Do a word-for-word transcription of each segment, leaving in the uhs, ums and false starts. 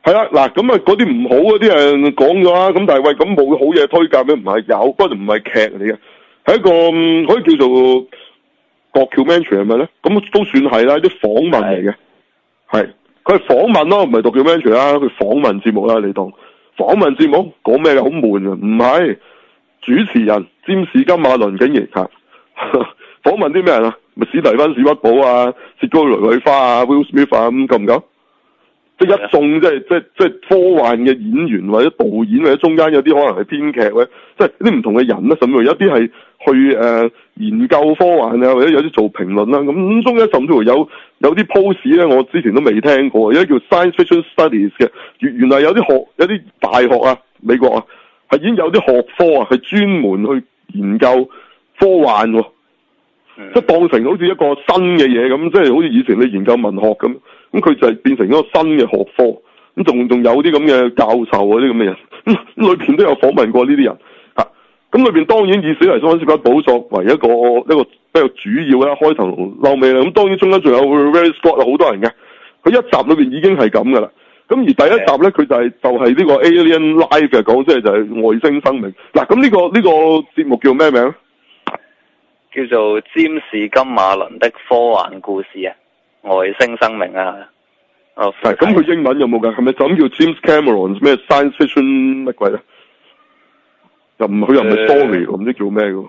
係啦，嗱咁啊嗰啲唔好嗰啲誒講咗啦，咁但係喂咁冇好嘢推介咩？唔係有，不過唔係劇嚟嘅，係一個、嗯、可以叫做 documentary 係咪咧？咁都算係啦，啲訪問嚟嘅，係佢係訪問咯，唔係 documentary 啦，佢訪問節目啦，你當訪問節目講咩嘅？好悶啊，唔係主持人詹士金馬倫竟然嚇訪問啲咩人啊？咪史蒂芬史匹堡啊、薛高雷偉花啊、Will Smith 啊咁夠唔夠？即係一眾即係即係即係科幻嘅演員或者導演或者中間有啲可能係編劇咧，即係啲唔同嘅人啦，甚至乎有啲係去誒、呃、研究科幻啊，或者有啲做評論啦。咁中間甚至乎有有啲 post 咧，我之前都未聽過，有啲叫 Science Fiction Studies 嘅，原原來有啲學有啲大學啊，美國啊係已經有啲學科啊，係專門去研究科幻喎。即係當成好似一個新嘅嘢咁，即係好似以前你研究文學咁，咁佢就係變成一個新嘅學科。咁仲仲有啲咁嘅教授嗰啲咁嘅人，咁裏邊都有訪問過呢啲人嚇。咁裏邊當然以史提芬史匹堡作為一個一個比較主要啦，開頭嬲尾啦。咁當然中間仲有 Ridley Scott 好多人嘅。佢一集裏邊已經係咁噶啦。咁而第一集咧，佢就係、是、就係、是、呢個 Alien Live 嘅講，即係就係外星生命。嗱，咁呢個呢、這個節目叫咩名？ 叫做詹士金馬倫的科幻故事啊，外星生命啊。哦， 係咁，佢英文有冇㗎？係咪就咁叫 James Cameron 咩 Science Fiction 乜鬼咧？又唔佢又唔係 story，我唔知叫咩㗎。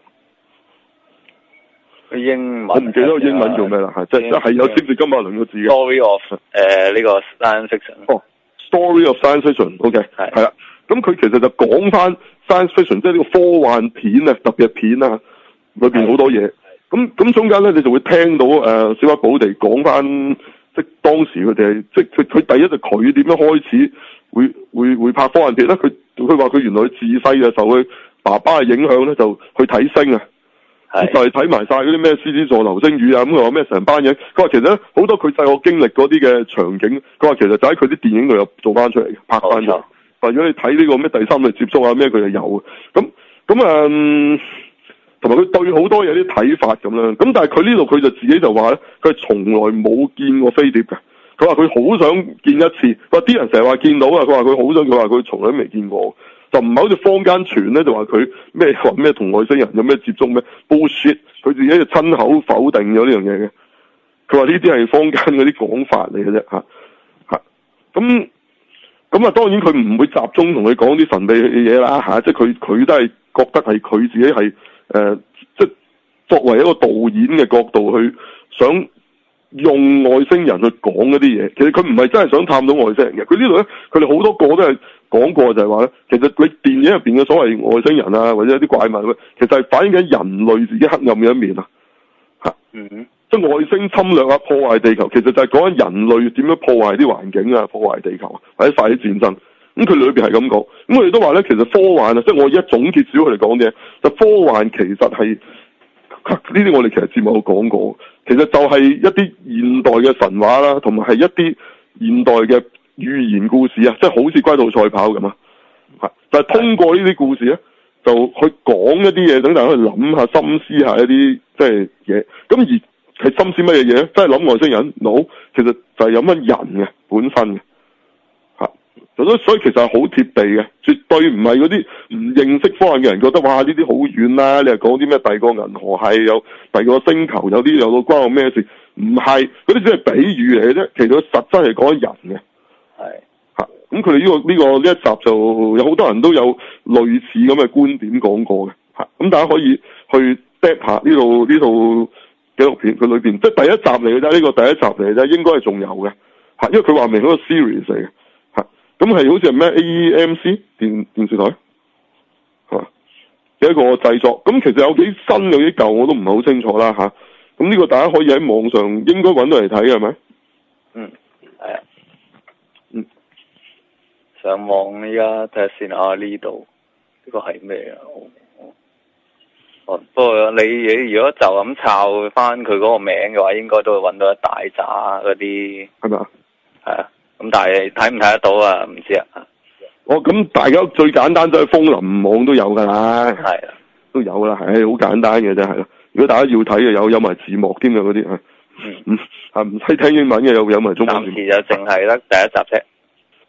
佢英文我唔記得個英文叫咩啦，係即係係有詹士金馬倫個字嘅。 Story of 誒、呃、呢、這個 Science Fiction。 哦 ，Story of Science Fiction，OK，係係啦。咁佢其實就講翻 Science Fiction，即係呢個科幻片啊，特別係片啊。裏邊好多嘢，咁咁中間咧，你就會聽到誒、呃、史匹堡地講翻，即係當時佢哋係，即係佢佢第一就佢點樣開始會會會拍科幻片咧？佢佢話佢原來自細嘅受佢爸爸嘅影響咧，就去睇星啊，就係睇埋晒嗰啲咩獅子座流星雨啊，咁佢話咩成班嘢，佢話其實咧好多佢細個經歷嗰啲嘅場景，佢話其實就喺佢啲電影度有做翻出嚟嘅，拍翻出嚟。或者你睇呢個咩第三類接觸啊咩，佢就有嘅。咁咁啊。同埋佢對好多嘢啲睇法咁啦，咁但係佢呢度佢就自己就話咧，佢係從來冇見過飛碟嘅。佢話佢好想見一次，佢話啲人成日話見到啊，佢話佢好想，佢話佢從來都未見過，就唔係好似坊間傳咧，就話佢咩話咩同外星人有咩接觸咩 bullshit，佢自己就親口否定咗呢樣嘢嘅。佢話呢啲係坊間嗰啲講法嚟嘅啫嚇嚇，咁咁啊當然佢唔會集中同佢講啲神秘嘅嘢啦嚇，即係佢佢都係覺得係佢自己係。誒、呃，即係作為一個導演嘅角度去想用外星人去講一啲嘢，其實佢唔係真係想探到外星人嘅。佢呢度咧，佢哋好多個都係講過就係話咧，其實你電影入邊嘅所謂外星人啊，或者一啲怪物，其實係反映緊人類自己黑暗嘅一面啊。吓，嗯，即係外星侵略啊，破壞地球，其實就係講緊人類點樣破壞啲環境啊，破壞地球，或者發起戰爭。咁佢裏邊係咁講，咁我哋都話咧，其實科幻啊，即係我一總結少佢哋講嘅，就科幻其實係呢啲我哋其實節目有講過，其實就係一啲現代嘅神話啦，同埋係一啲現代嘅寓言故事啊，即係好似龜兔賽跑咁啊，係就係通過呢啲故事咧，就去講一啲嘢，等大家去諗下、深思下一啲即係嘢。咁而係深思乜嘢嘢咧？真係諗外星人？冇，其實就係有乜人嘅本身嘅。所以其實係好貼地嘅，絕對唔係嗰啲唔認識科幻嘅人覺得哇呢啲好遠啦！你係講啲咩第二個銀河系有第二個星球有啲有個關我咩事？唔係，嗰啲只係比喻嚟嘅啫。其實佢實質係講人嘅。係嚇，咁佢哋呢個呢、呢個呢一集就有好多人都有類似咁嘅觀點講過嘅嚇。咁大家可以去 drop 下呢度呢套紀錄片，佢裏邊即係第一集嚟嘅啫。呢、呢個第一集嚟嘅啫，應該係仲有嘅嚇，因為佢話明嗰個 series 嚟嘅。咁係好似係咩 A E M C 電電視台係嘛嘅一個製作，咁其實有幾新有幾舊我都唔係好清楚啦吓。咁呢個大家可以喺網上應該搵到嚟睇嘅係咪？嗯，係啊。嗯， 上網依家睇下先啊，呢度呢個係咩啊？哦，不過你如果就咁抄翻佢嗰個名嘅話，應該都會搵到一大扎嗰啲係咪啊？ 係啊。咁但係睇唔睇得到啊？唔知啊。 哦，咁大家最簡單就係風林網都有噶啦， 係啊， 都有啦，係好簡單嘅啫，係咯。如果大家要睇嘅，有有埋字幕添嘅嗰啲啊，嗯，係唔使聽英文嘅，有有埋中文。 暫時就淨係得第一集啫，因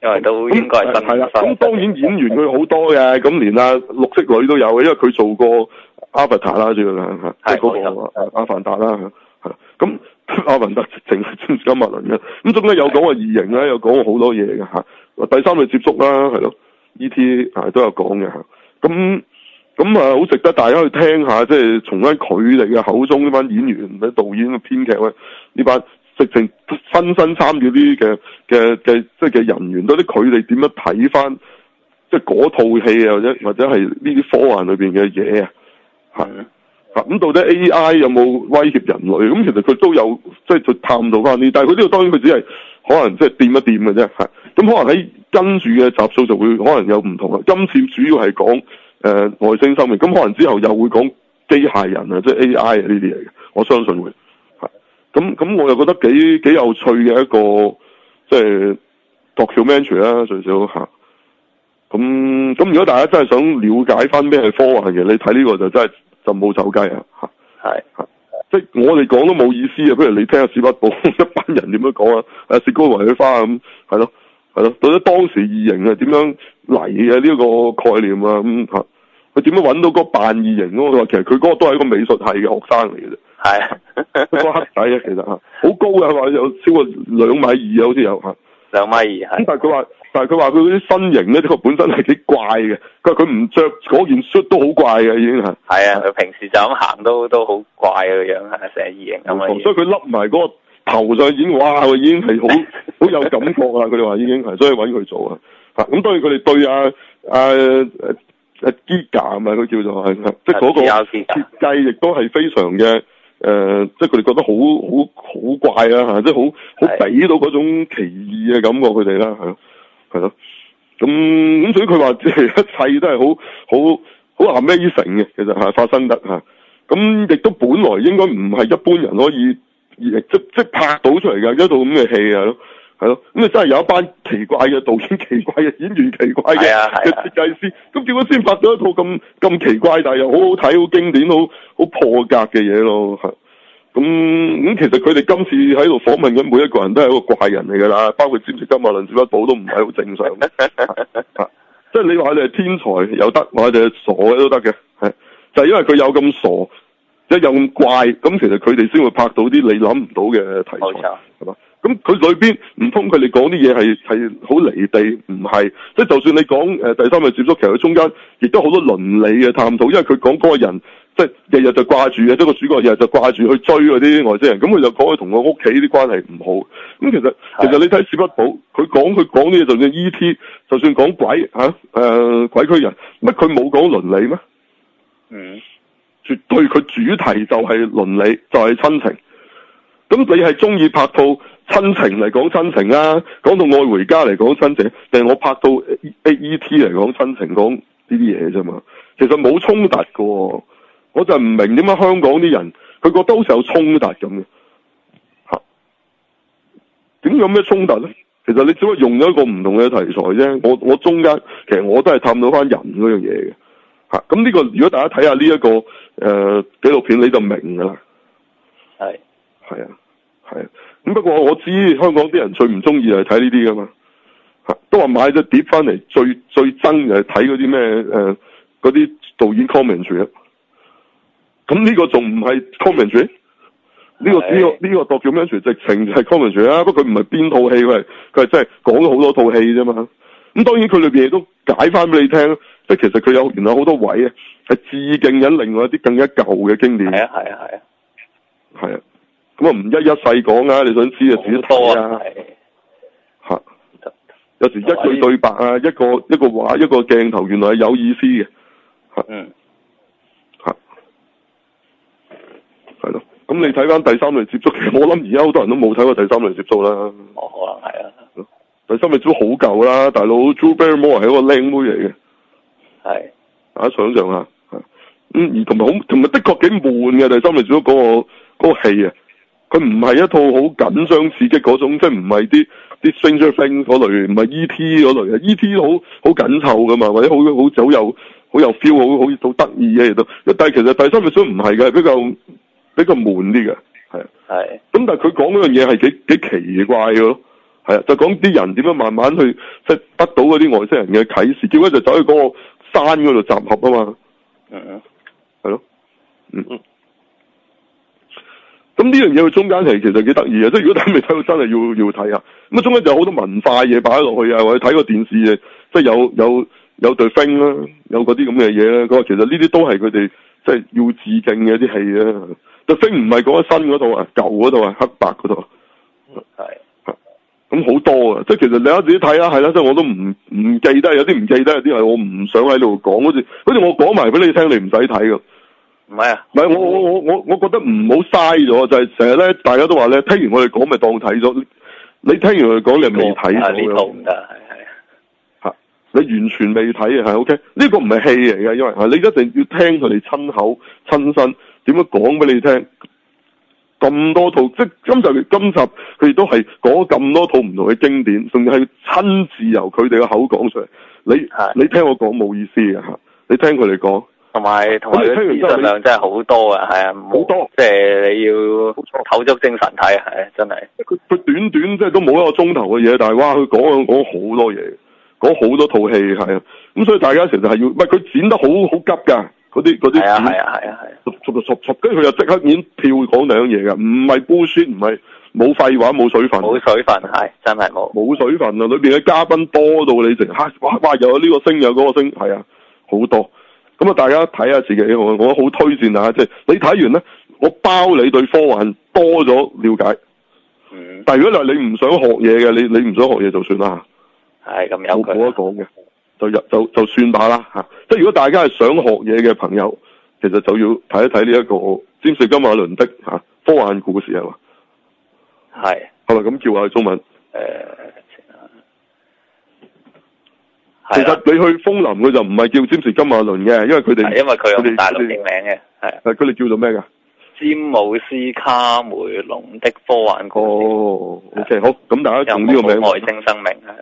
因為都應該係新。 係啦，咁當然演員佢好多嘅，咁連阿綠色女都有嘅，因為佢做過阿凡達啦，主要係嚇，即係嗰個阿凡達啦嚇，咁阿凡達直情係詹姆斯金馬倫嘅，咁中間有講過異形啦，有講過好多嘢嘅嚇，第三類接觸啦，係咯 ，E T 啊都有講嘅嚇，咁咁啊好值得大家去聽下，即係從翻佢哋嘅口中呢班演員、啲導演、編劇咧呢班。直情親身參與啲嘅嘅嘅即係嘅人員，到底佢哋點樣睇翻即係嗰套戲啊，或者或者係呢啲科幻裏邊嘅嘢啊？係啊，咁到底 A I 有冇威脅人類？咁其實佢都有即係去探討翻啲，但係佢呢度當然佢只係可能即係掂一掂嘅啫，係咁可能喺跟住嘅集數就會可能有唔同啊。今次主要係講誒外星生命，咁可能之後又會講機械人啊，即係 A I 啊呢啲嚟嘅，我相信會。咁咁我又覺得幾幾有趣嘅一個即係 documentary 啦，最少嚇。咁咁如果大家真係想了解翻咩係科幻嘅，你睇呢個就真係就冇走雞啊嚇。係嚇，即係我哋講都冇意思啊。不如你聽下史匹堡一班人點樣講啊？誒雪糕維佢花咁係咯係咯，到底當時異形係點樣嚟嘅呢一個概念啊咁嚇？佢點樣揾到嗰個扮異形咯？佢話其實佢嗰個都係一個美術系嘅學生嚟嘅啫。係啊，個黑仔啊，其實嚇好高嘅，話有超過兩米二啊，好似有嚇。兩米二係。咁但係佢話，但係佢話佢嗰啲身形咧，佢本身係幾怪嘅。佢話佢唔着嗰件恤都好怪嘅，已經係。係啊，佢平時就咁行都都好怪嘅樣，係成異形咁啊。所以佢笠埋嗰個頭上已經，哇！佢已經係好好有感覺啦。佢哋話已經係，所以揾佢做啊。嚇咁當然佢哋對啊啊誒誒機甲啊，佢叫做係，即係嗰個設計亦都係非常嘅。誒、呃，即係佢哋覺得好好好怪啊嚇，即係好好俾到嗰種奇異嘅感覺佢哋啦，係咯，係咯，咁咁所以佢話即係一切都係好好好 amazing嘅，其實係發生得嚇，咁亦都本來應該唔係一般人可以即即拍到出嚟嘅一套咁嘅戲啊咯。係咯，咁你真係有一班奇怪嘅導演、奇怪嘅演員、奇怪嘅嘅設計師，咁結果先拍到一套咁咁奇怪，但係又好好睇、好經典、好好破格嘅嘢咯，係。咁咁其實佢哋今次喺度訪問緊每一個人都係一個怪人嚟㗎啦，包括詹姆斯金馬倫、史匹堡都唔係好正常嘅，即係你話佢哋係天才又得，話佢哋係傻嘅都得嘅，係就係、是、因為佢有咁傻，即係有咁怪，咁其實佢哋先會拍到啲你諗唔到嘅題材，係嘛？咁佢裏邊唔通佢哋講啲嘢係係好離地，唔係，即係就算你講誒、呃、第三類接觸，其實佢中間亦都好多倫理嘅探討，因為佢講嗰個人即係日日就掛住嘅，即係個主角日日就掛住去追嗰啲外星人，咁佢就講佢同個屋企啲關係唔好。咁其實其實你睇史匹堡，佢講佢講啲嘢，就算 E T， 就算講鬼嚇誒、呃、鬼驅人，乜佢冇講倫理咩？嗯，絕對佢主題就係倫理，就係、是、親情。咁你係中意拍套親情嚟講親情啊，講到愛回家嚟講親情，定係我拍到 E T 嚟講親情講呢啲嘢啫嘛？其實冇衝突噶，我就唔明點解香港啲人佢覺得好似有衝突咁嘅吓？點有咩衝突咧？其實你只不過用咗一個唔同嘅題材啫。我我中間其實我都係探到翻人嗰樣嘢嘅吓。咁呢個如果大家睇下呢一個誒、呃、紀錄片，你就明噶啦。係。係啊，係啊，咁不過我知香港啲人最唔中意係睇呢啲噶嘛，吓都話買隻碟翻嚟最最憎就係睇嗰啲咩誒嗰啲導演 commentary 啊，咁呢個仲唔係 commentary？呢個呢個呢個 documentary 直情就係 commentary 啊，不過佢唔係邊套戲，佢係佢係真係講咗好多套戲啫嘛。咁當然佢裏邊亦都解翻俾你聽，即係其實佢有原來好多位啊，係致敬緊另外一啲更加舊嘅經典。係啊係啊係啊，係啊。咁啊唔一一細講啊，你想知啊自己睇啊，吓，有時一句對白啊，一個一個話，一個鏡頭，原來係有意思嘅，吓，嗯，吓，係咯，咁你睇翻第三類接觸，其實我諗而家好多人都冇睇過第三類接觸啦，哦，可能係啊，第三類接觸好舊啦，大佬 Drew Barrymore 係一個靚妹嚟嘅，係，大家想象下，咁而同埋好，同埋的確幾悶嘅第三類接觸嗰個嗰個戲啊。佢唔係一套好緊張刺激嗰種，即係唔係啲啲 Stranger Things 嗰類，唔係 E T 嗰類嘅。E T 好好緊湊噶嘛，或者好好好有好有 feel，好好好得意嘅亦都。但係其實第三類書唔係嘅，比較比較悶啲嘅，係。係。咁但係佢講嗰樣嘢係幾幾奇怪嘅咯， 係啊，就講啲人點樣慢慢去即係得到嗰啲外星人嘅啟示，結果就走去嗰個山嗰度集合啊嘛。 嗯嗯。 係咯。嗯嗯。咁呢樣嘢佢中間係其實幾得意嘅，即係如果大家未睇到真係要要睇下。咁啊中間就有好多文化嘢擺落去啊，或者睇個電視嘅，即係有有有對 thing 啦，有嗰啲咁嘅嘢啦。佢話其實呢啲都係佢哋即係要致敬嘅一啲戲啊。對 thing 唔係講喺新嗰度啊，舊嗰度啊，黑白嗰度。係。咁好多啊，即係其實你有自己睇啦，係啦，即係我都唔唔記得，有啲唔記得，有啲係我唔想喺度講，好似好似我講埋俾你聽，你唔使睇㗎。 唔係啊， 唔係我我我我我覺得唔好嘥咗，就係成日咧，大家都話咧，聽完我哋講咪當睇咗。你聽完我哋講，你係未睇到呢套唔得，係係嚇，你完全未睇啊，係 OK。呢個唔係戲嚟嘅，因為係你一定要聽佢哋親口親身點樣講俾你聽。咁多套，即係今集今集佢哋都係講咁多套唔同嘅經典，仲要係親自由佢哋嘅口講出嚟。你你聽我講冇意思嘅嚇，你聽佢哋講。同埋同埋佢資訊量真係好多啊，係啊，好多，即係你要唞足精神睇，係真係。佢佢短短即係都冇一個鐘頭嘅嘢，但係哇，佢講講好多嘢，講好多套戲係啊，咁所以大家其實係要，唔係佢剪得好好急㗎，嗰啲嗰啲。係啊係啊係啊係。逐逐逐逐，跟住佢又即刻已經跳講兩樣嘢㗎，唔係bullshit，唔係冇廢話冇水分。冇水分係真係冇。冇水分啊！裏邊嘅嘉賓多到你成嚇哇哇，又有呢個星有嗰個星，係啊，好多。咁啊，大家睇下自己，我我好推薦啊！即係你睇完咧，我包你對科幻多咗了解。嗯。但係如果你話你唔想學嘢嘅，你你唔想學嘢就算啦。係咁有佢。冇得講嘅，就入就就算吧啦嚇。即係如果大家係想學嘢嘅朋友，其實就要睇一睇呢一個詹士金馬倫的嚇科幻故事係嘛？係。係咪咁叫下中文？誒、呃。其實你去楓林佢就唔係叫詹士金馬倫嘅，因為佢哋因為佢有大陸譯名嘅，係係佢哋叫做咩㗎？詹姆斯卡梅隆的科幻故事。哦 ，OK 好，咁大家用呢個名。外星生命係。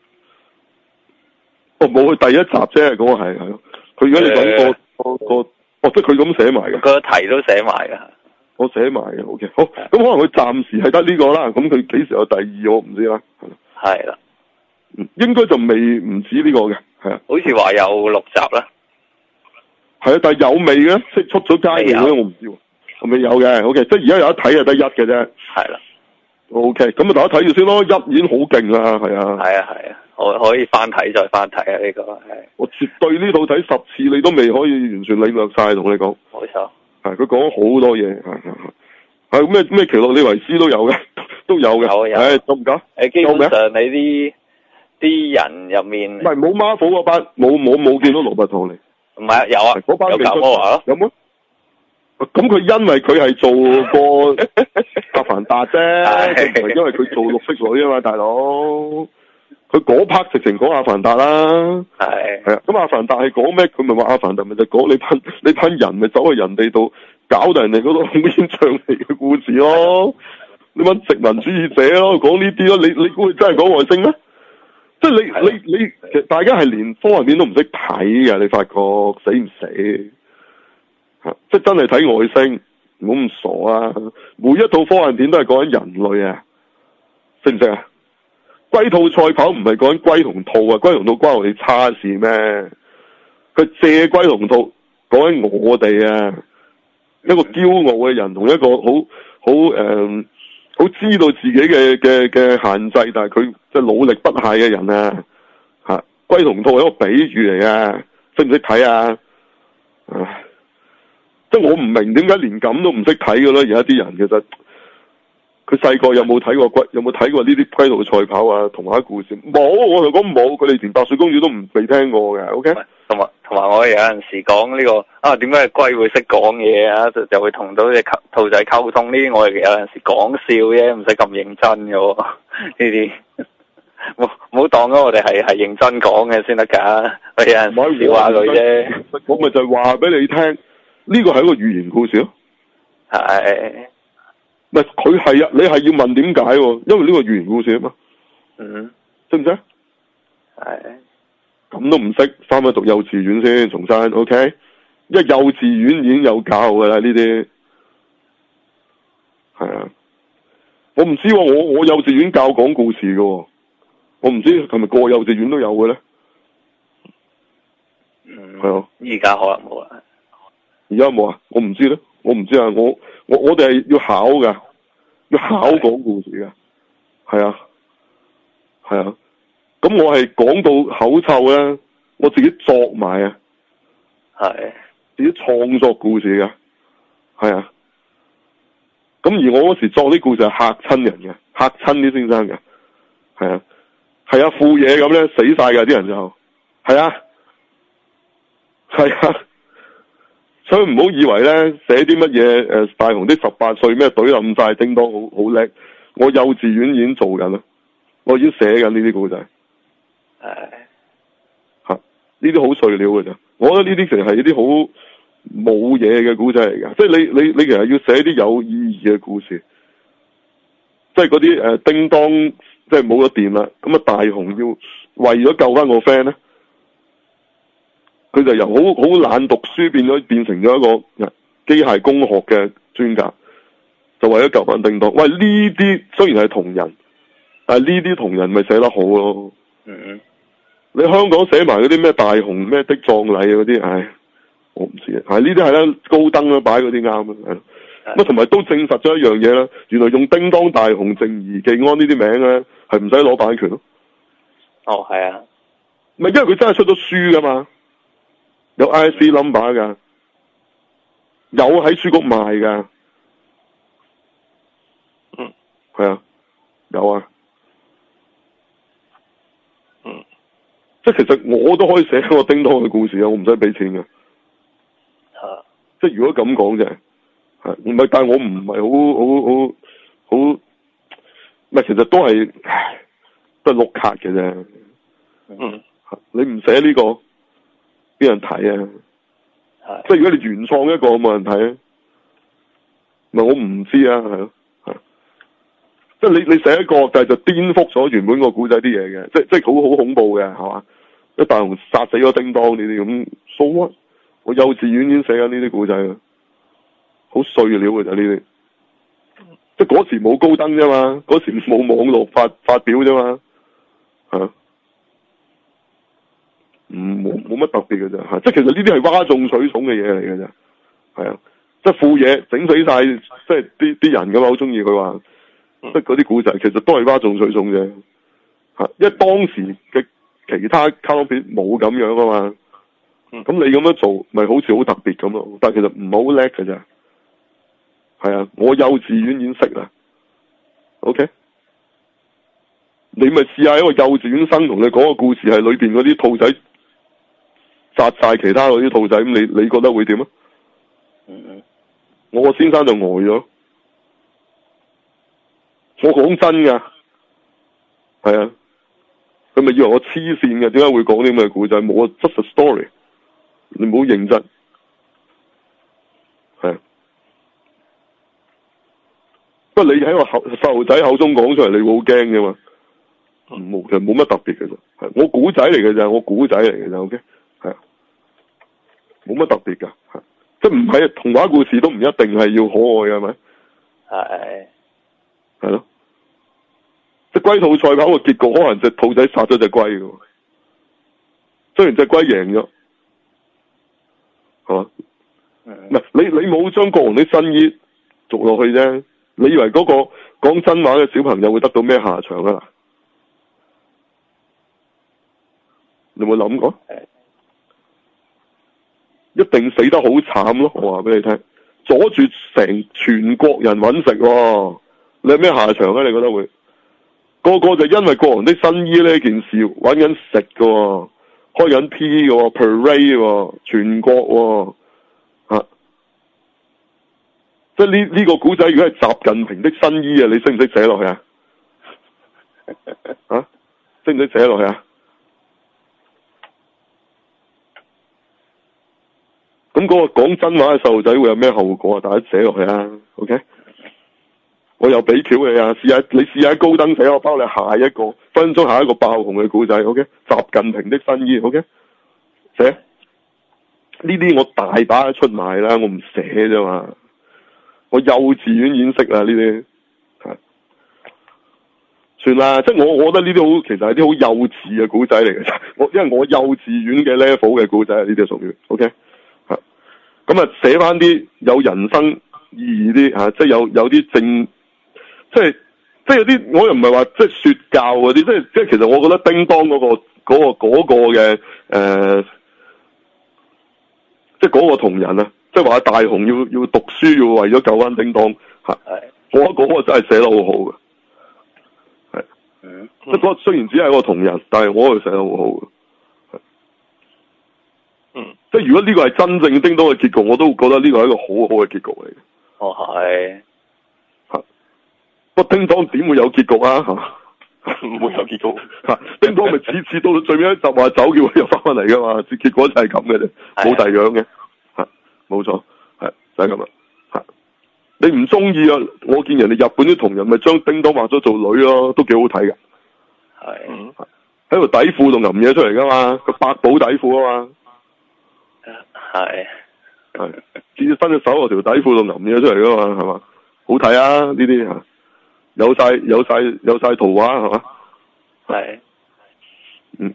哦，冇佢第一集啫，嗰、那個係係咯。佢如果你揾個個個，哦，即係佢咁寫埋嘅。個題都寫埋㗎。我寫埋嘅 ，OK 好。咁可能佢暫時係得呢個啦，咁佢幾時有第二我唔知啦。係啦。應該就未唔止呢個嘅，係啊，好似話有六集啦，係啊，但係有未嘅，即係出咗街嘅，我唔知喎，係咪有嘅？O K，即係而家有得睇就得一嘅啫，係啦，O K，咁啊大家睇住先咯，一已經好勁啦，係啊，係啊係啊，可可以翻睇再翻睇啊呢個係，我絕對呢套睇十次你都未可以完全領略晒，同你講，冇錯，係佢講咗好多嘢，係係係咩咩奇洛李維斯都有嘅，都有嘅，有有，誒夠唔夠？誒基本上你啲。啲人入面唔係冇 Marvel 嗰班，冇冇冇見到羅伯唐尼。唔係啊，有啊，嗰班有卡摩華咯。有冇？咁佢因為佢係做過阿凡達啫，唔係因為佢做綠色女啊嘛，大佬。佢嗰 part 直情講阿凡達啦。係。係啊，咁阿凡達係講咩？佢咪話阿凡達咪就講你班你班人咪走去人哋度搞到人哋嗰度煙瘴氣嘅故事咯。你班殖民主義者咯，講呢啲咯，你你估佢真係講外星咩？即係你你你，其實大家係連科幻片都唔識睇嘅，你發覺死唔死？吓，即係真係睇外星，唔好咁傻啊！每一套科幻片都係講緊人類啊，識唔識啊？龜兔賽跑唔係講緊龜同兔啊，龜同兔關我哋叉事咩？佢借龜同兔講緊我哋啊，一個驕傲嘅人同一個好好誒。好知道自己嘅嘅嘅限制，但係佢即係努力不懈嘅人啊！吓，龜同兔係一個比喻嚟嘅，識唔識睇啊？唉，即係我唔明點解連咁都唔識睇嘅咧？而家啲人其實佢細個有冇睇過龜？有冇睇過呢啲龜兔賽跑啊？童話故事冇，我同講冇，佢哋連白雪公主都唔未聽過嘅。O K，同埋同埋我有陣時講呢個啊，點解龜會識講嘢啊？就就會同到隻兔仔溝通呢啲，我哋有陣時講笑啫，唔使咁認真嘅喎。呢啲冇冇當咗我哋係係認真講嘅先得㗎。我有陣時笑下佢啫。我咪就係話俾你聽，呢個係一個寓言故事咯。係。唔係佢係啊，你係要問點解喎？因為呢個寓言故事啊嘛。嗯。識唔識？係。咁都唔識，翻去讀幼稚園先，重新 OK。因為幼稚園已經有教噶啦呢啲，係啊。 我唔知喎，我我幼稚園教講故事嘅喎，我唔知係咪個幼稚園都有嘅咧。 嗯。 係啊。 而家可能冇啦。 而家冇啊？我唔知咧，我唔知啊。我我我哋係要考㗎，要考講故事㗎。係啊。係啊。咁我係講到口臭咧，我自己作埋啊。 係。 自己創作故事㗎。係啊。咁而我嗰時作啲故事係嚇親人嘅，嚇親啲先生嘅。係啊。係啊，副嘢咁咧死晒㗎啲人就。係啊。係啊。所以唔好以為咧寫啲乜嘢誒大雄的十八歲咩懟冧晒叮當好好叻，我幼稚園已經做緊啦，我已經寫緊呢啲故仔。 係。 吓，呢啲好碎料㗎咋，我覺得呢啲其實係一啲好冇嘢嘅故仔嚟㗎，即係你你你其實要寫啲有意義嘅故事，即係嗰啲誒叮當即係冇咗電啦，咁啊大雄要為咗救翻個 friend 咧。佢就由好好懶讀書變咗變成咗一個機械工學嘅專家，就為咗救翻叮當。喂，呢啲雖然係同人，但係呢啲同人咪寫得好咯。 嗯。 你香港寫埋嗰啲咩大雄咩的葬禮啊嗰啲，唉，我唔知啊。係呢啲係啦，高登啦，擺嗰啲啱啊。咁啊，同埋都證實咗一樣嘢啦，原來用叮當、大雄、靜怡、技安呢啲名咧，係唔使攞版權咯。 哦，係啊。 咪因為佢真係出咗書噶嘛。有 I C number 噶，有喺書局賣噶， 嗯， 係啊，有啊， 嗯， 即係其實我都可以寫個叮當嘅故事啊，我唔使俾錢嘅， 啊， 即係如果咁講啫，係唔係？但係我唔係好好好好，唔係其實都係都係碌卡嘅啫， 嗯， 你唔寫呢個。邊人睇啊？係，即係如果你原創一個冇人睇啊，唔係我唔知啊，係咯，係，即係你你寫一個，但係就顛覆咗原本個古仔啲嘢嘅，即係即係好好恐怖嘅，係嘛？一大雄殺死咗叮當呢啲咁，so what？我幼稚園已經寫緊呢啲古仔啦，好碎料嘅就呢啲，即係嗰時冇高登啫嘛，嗰時冇網絡發發表啫嘛，係。唔冇冇乜特別嘅啫，即係其實呢啲係嘩眾取寵嘅嘢嚟嘅啫，係啊，即係副嘢整死晒，即係啲啲人咁啊，好中意佢話，即係嗰啲古仔其實都係嘩眾取寵啫，吓，因為當時嘅其他卡通片冇咁樣啊嘛，咁你咁樣做咪好似好特別咁咯，但係其實唔係好叻嘅啫，係啊，我幼稚園已經識啦 ，OK。你咪試下一個幼稚園生同你講個故事，係裏邊嗰啲兔仔殺晒其他嗰啲兔仔，咁你你覺得會點啊？ 嗯嗯。 我個先生就呆咗。我講真噶，係啊，佢咪以為我黐線嘅？點解會講啲咁嘅故仔？冇啊 just a story。你唔好認真。係啊。不過你喺個口細路仔口中講出嚟，你會好驚嘅嘛？冇，其實冇乜特別嘅啫，係我古仔嚟嘅咋，我古仔嚟嘅咋 OK，係啊，冇乜特別噶，係，即係唔係童話故事都唔一定係要可愛嘅，係咪？ 係， 係咯，即係龜兔賽跑個結局可能隻兔仔殺咗隻龜嘅，雖然隻龜贏咗，係嘛？唔係你你冇將國王啲新衣續落去啫，你以為嗰個講真話嘅小朋友會得到咩下場啊？你有冇諗過？一定死得好慘咯！我話俾你聽，阻住成全國人搵食喎，你有咩下場啊？你覺得會？個個就因為國王的新衣呢件事搵緊食㗎，開緊 P 㗎 parade 喎，全國喎，啊！即係呢呢個古仔，如果係習近平的新衣啊，你識唔識寫落去啊？啊？識唔識寫落去啊？咁嗰個講真話嘅細路仔會有咩後果啊？大家寫落去啊 ，OK？我又俾橋你啊，試下你試下高登寫，我包你下一個分分鐘下一個爆紅嘅古仔 ，OK？習近平的新衣 ，OK？寫呢啲我大把出賣啦，我唔寫啫嘛。我幼稚園已經識啦呢啲，係算啦，即係我我覺得呢啲好，其實係啲好幼稚嘅古仔嚟嘅，我因為我幼稚園嘅 level 嘅古仔，呢啲係屬於 OK 嚇，咁啊寫翻啲有人生意義啲嚇，即係有有啲正，即係即係有啲我又唔係話即係説教嗰啲，即係即係其實我覺得叮當嗰個嗰個嗰個嘅誒，即係嗰個同人啊，即係話大雄要要讀書要為咗救翻叮當嚇，我覺得嗰個真係寫得好好嘅。 嗯， 即係嗰個雖然只係一個同人，但係我覺得寫得好好嘅。 嗯， 即係如果呢個係真正叮當嘅結局，我都覺得呢個係一個好好嘅結局嚟嘅。 哦係。 嚇！不過叮當點會有結局啊？嚇！ 唔會有結局。 嚇！叮當咪次次到最尾一集話走，叫佢又翻返嚟㗎嘛？結果就係咁嘅啫，冇第二樣嘅。嚇！冇錯，係就係咁啦。嚇！你唔中意啊？我見人哋日本啲同人咪將叮當畫咗做女咯，都幾好睇㗎。 係。 嗯。 喺條底褲度揞嘢出嚟㗎嘛，個百寶底褲啊嘛。 係。 係。至伸隻手落條底褲度揞嘢出嚟㗎嘛，係嘛？好睇啊！呢啲嚇，有晒有晒有晒圖畫係嘛？ 係。 嗯。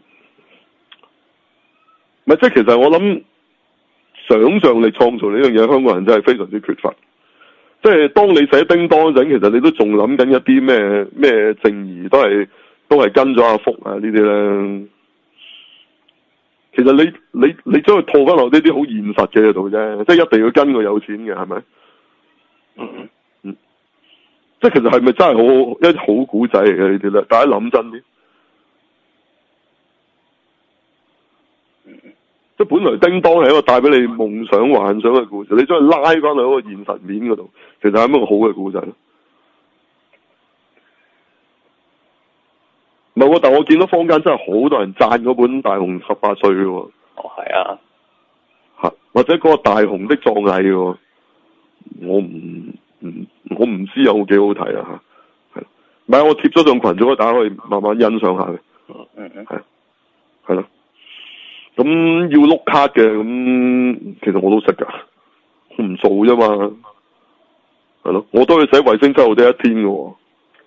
咪即係其實我諗想像力創造呢樣嘢，香港人真係非常之缺乏。即係當你寫叮當嗰陣，其實你都仲諗緊一啲咩咩正義，都係都係跟咗阿福啊呢啲咧。其實你你你將佢套翻落呢啲好現實嘅度啫，即係一定要跟個有錢嘅係咪？ 嗯嗯。即係其實係咪真係好一啲好古仔嚟嘅呢啲咧？大家諗真啲。即係本來叮當係一個帶俾你夢想幻想嘅故事，你將佢拉翻去一個現實面嗰度，其實係一個好嘅故仔。唔係喎，但我見到坊間真係好多人讚嗰本《大雄十八歲》嘅喎。 哦，係啊。 嚇！或者嗰個大雄的葬禮喎，我唔唔我唔知有幾好睇啊嚇。係，唔係我貼咗上群組，大家可以慢慢欣賞下嘅。 嗯嗯嗯。 係。係咯。咁要碌卡嘅，咁其實我都識㗎，我唔做啫嘛，係咯，我都要寫衛星七號第一天嘅喎，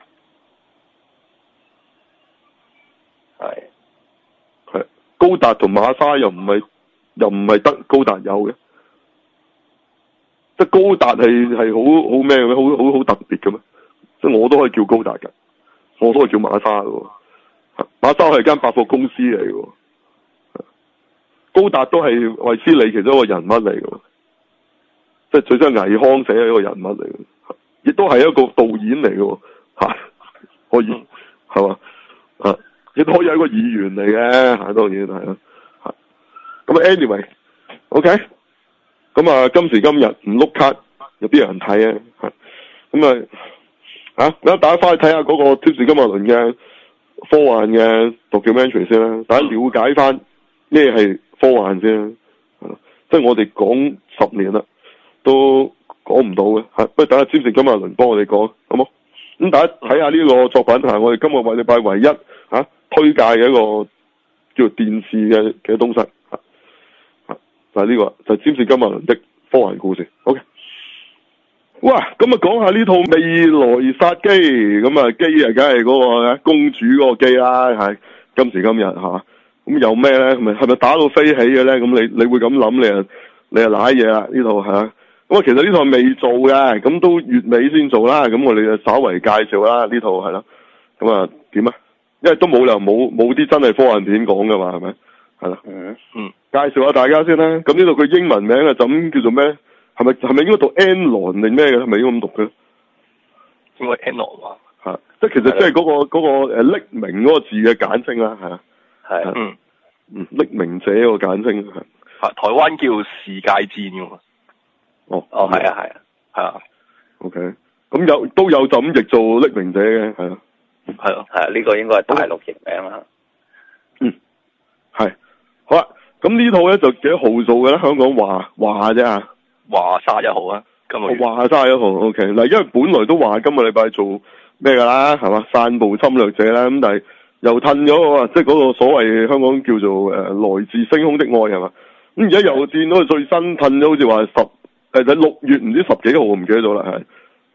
係， 係高達同馬莎又唔係又唔係得高達有嘅，即係高達係係好好咩嘅咩，好好好特別嘅咩，即係我都可以叫高達㗎，我都可以叫馬莎嘅喎，馬莎係間百貨公司嚟嘅喎。高達都係衛斯理其中一個人物嚟嘅，即係最憎倪匡寫嘅一個人物嚟嘅，亦都係一個導演嚟嘅，嚇可以係嘛啊？亦都可以係一個議員嚟嘅，嚇當然係啦嚇。咁啊，anyway，OK，咁啊，今時今日唔碌卡有邊有人睇啊？嚇咁啊嚇，咁大家翻去睇下嗰個 Tipsy 金馬倫嘅科幻嘅 documentary 先啦，大家了解翻咩係科幻先，係咯，即係我哋講十年啦，都講唔到嘅嚇，不如等下詹士金馬倫幫我哋講，好冇？咁大家睇下呢個作品係我哋今個禮拜唯一嚇、啊、推介嘅一個叫做電視嘅嘅東西嚇嚇，就係、是、呢、這個就係、是、詹士金馬倫的科幻故事。OK，哇，咁啊講下呢套未來殺機，咁啊機啊，梗係嗰個公主嗰個機啦，係今時今日嚇。啊咁有咩咧？係咪係咪打到飛起嘅咧？咁你你會咁諗，你啊你啊瀨嘢啦呢套係啊。咁啊，其實呢套係未做嘅，咁都月尾先做啦。咁我哋就稍為介紹啦呢套係啦。咁啊點啊？因為都冇理由冇冇啲真係科幻片講噶嘛，係咪？係啦。 嗯嗯。 介紹下大家先啦。咁呢度佢英文名啊，就咁叫做咩？係咪係咪應該讀 Anon 定咩嘅？係咪應該咁讀嘅？ 應該 Anon 啊。 嚇！即係其實即係嗰個嗰個誒匿名嗰個字嘅簡稱啦，係啊。 係。 嗯。嗯，匿名者個簡稱係。 係台灣叫世界戰㗎嘛。 哦。 哦，係啊，係啊， 係啊。 OK，咁有都有就咁譯做匿名者嘅，係啊。 係啊， 係啊，呢個應該係大陸譯名啦。 嗯。係。好啦，咁呢套咧就幾多號數嘅咧？香港話話啫嚇。話卅一號啊，今個月。 話卅一號 OK，嗱，因為本來都話今個禮拜做咩㗎啦，係嘛？散步侵略者啦，咁但係。又褪咗喎，即係嗰個所謂香港叫做誒、呃、來自星空的愛係嘛？咁而家又見到佢最新褪咗，好似話十誒喺六月唔知十幾號，我唔記得咗啦，係